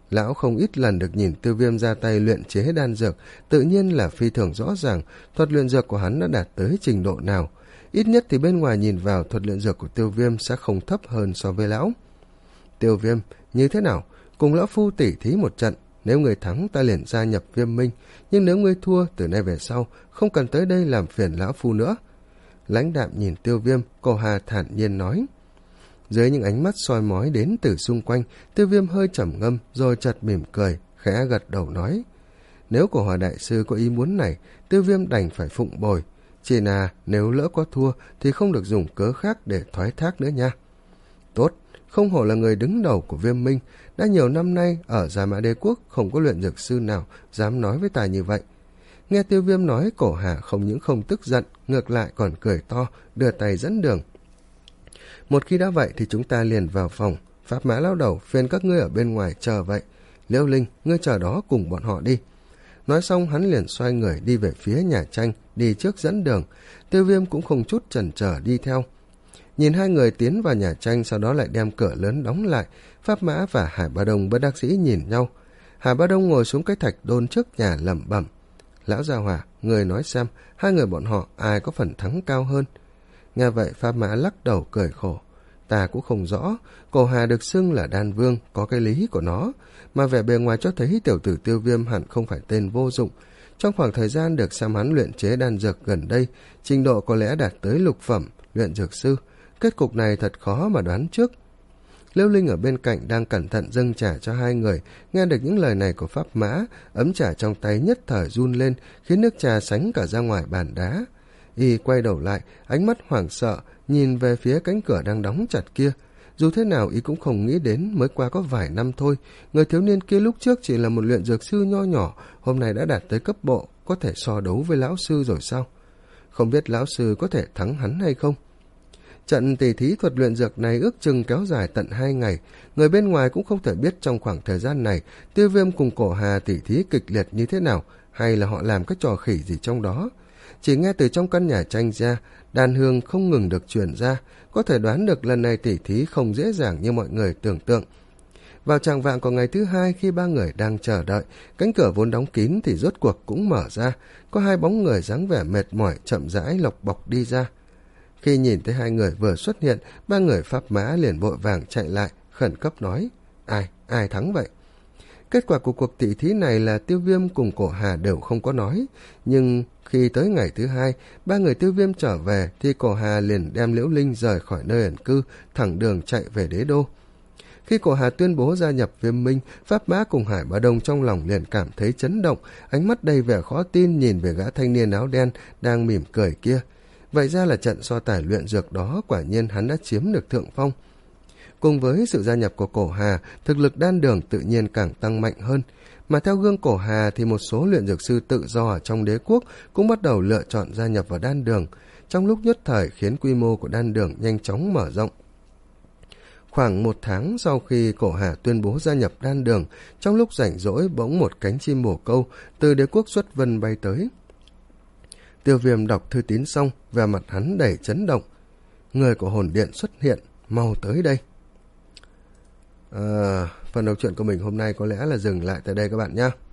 Lão không ít lần được nhìn Tiêu Viêm ra tay luyện chế đan dược, tự nhiên là phi thường rõ ràng thuật luyện dược của hắn đã đạt tới trình độ nào. Ít nhất thì bên ngoài nhìn vào thuật luyện dược của Tiêu Viêm sẽ không thấp hơn so với lão. Tiêu Viêm, như thế nào? Cùng lão phu tỉ thí một trận, nếu người thắng ta liền gia nhập Viêm Minh, nhưng nếu ngươi thua từ nay về sau, không cần tới đây làm phiền lão phu nữa. Lãnh đạm nhìn Tiêu Viêm, Cổ Hà thản nhiên nói. Dưới những ánh mắt soi mói đến từ xung quanh, Tiêu Viêm hơi trầm ngâm rồi chợt mỉm cười, khẽ gật đầu nói. Nếu Cổ Hà đại sư có ý muốn này, Tiêu Viêm đành phải phụng bồi. Chỉ là nếu lỡ có thua thì không được dùng cớ khác để thoái thác nữa nha. Tốt, không hổ là người đứng đầu của Viêm Minh, đã nhiều năm nay ở Gia Mã Đế Quốc không có luyện dược sư nào dám nói với ta như vậy. Nghe Tiêu Viêm nói, Cổ Hà không những không tức giận, ngược lại còn cười to, đưa tay dẫn đường. Một khi đã vậy thì chúng ta liền vào phòng. Pháp Mã lão đầu, phiền các ngươi ở bên ngoài chờ vậy. Liễu Linh, ngươi chờ đó cùng bọn họ đi. Nói xong hắn liền xoay người đi về phía nhà tranh, đi trước dẫn đường. Tiêu Viêm cũng không chút chần chờ đi theo. Nhìn hai người tiến vào nhà tranh, sau đó lại đem cửa lớn đóng lại. Pháp Mã và Hải Ba Đông bất đắc dĩ nhìn nhau. Hải Ba Đông ngồi xuống cái thạch đôn trước nhà lẩm bẩm. Lão gia hỏa, người nói xem, hai người bọn họ ai có phần thắng cao hơn? Nghe vậy Pháp Mã lắc đầu cười khổ. Ta cũng không rõ, Cổ Hà được xưng là đan vương, có cái lý của nó, mà vẻ bề ngoài cho thấy tiểu tử Tiêu Viêm hẳn không phải tên vô dụng. Trong khoảng thời gian được xem hắn luyện chế đan dược gần đây, trình độ có lẽ đạt tới lục phẩm, luyện dược sư. Kết cục này thật khó mà đoán trước. Liễu Linh ở bên cạnh đang cẩn thận dâng trà cho hai người, nghe được những lời này của Pháp Mã, ấm trà trong tay nhất thời run lên, khiến nước trà sánh cả ra ngoài bàn đá. Y quay đầu lại, ánh mắt hoảng sợ, nhìn về phía cánh cửa đang đóng chặt kia. Dù thế nào Y cũng không nghĩ đến mới qua có vài năm thôi, người thiếu niên kia lúc trước chỉ là một luyện dược sư nho nhỏ, hôm nay đã đạt tới cấp bộ, có thể so đấu với lão sư rồi sao? Không biết lão sư có thể thắng hắn hay không? Trận tỉ thí thuật luyện dược này ước chừng kéo dài tận hai ngày, người bên ngoài cũng không thể biết trong khoảng thời gian này Tiêu Viêm cùng Cổ Hà tỉ thí kịch liệt như thế nào, hay là họ làm cái trò khỉ gì trong đó. Chỉ nghe từ trong căn nhà tranh ra, đàn hương không ngừng được truyền ra, có thể đoán được lần này tỉ thí không dễ dàng như mọi người tưởng tượng. Vào chạng vạng của ngày thứ hai, khi ba người đang chờ đợi, cánh cửa vốn đóng kín thì rốt cuộc cũng mở ra, có hai bóng người dáng vẻ mệt mỏi chậm rãi lộc bọc đi ra. Khi nhìn thấy hai người vừa xuất hiện, ba người Pháp Mã liền vội vàng chạy lại, khẩn cấp nói, ai, ai thắng vậy? Kết quả của cuộc tỉ thí này là Tiêu Viêm cùng Cổ Hà đều không có nói, nhưng khi tới ngày thứ hai, ba người Tiêu Viêm trở về thì Cổ Hà liền đem Liễu Linh rời khỏi nơi ẩn cư, thẳng đường chạy về đế đô. Khi Cổ Hà tuyên bố gia nhập Viêm Minh, Pháp Mã cùng Hải Ba Đông trong lòng liền cảm thấy chấn động, ánh mắt đầy vẻ khó tin nhìn về gã thanh niên áo đen đang mỉm cười kia. Vậy ra là trận so tài luyện dược đó quả nhiên hắn đã chiếm được thượng phong. Cùng với sự gia nhập của Cổ Hà, thực lực đan đường tự nhiên càng tăng mạnh hơn. Mà theo gương Cổ Hà thì một số luyện dược sư tự do ở trong đế quốc cũng bắt đầu lựa chọn gia nhập vào đan đường, trong lúc nhất thời khiến quy mô của đan đường nhanh chóng mở rộng. Khoảng một tháng sau khi Cổ Hà tuyên bố gia nhập đan đường, trong lúc rảnh rỗi bỗng một cánh chim bồ câu từ đế quốc xuất vân bay tới. Tiêu Viêm đọc thư tín xong, vẻ mặt hắn đầy chấn động. Người của hồn điện xuất hiện, mau tới đây. À, phần đọc truyện của mình hôm nay có lẽ là dừng lại tại đây các bạn nhé.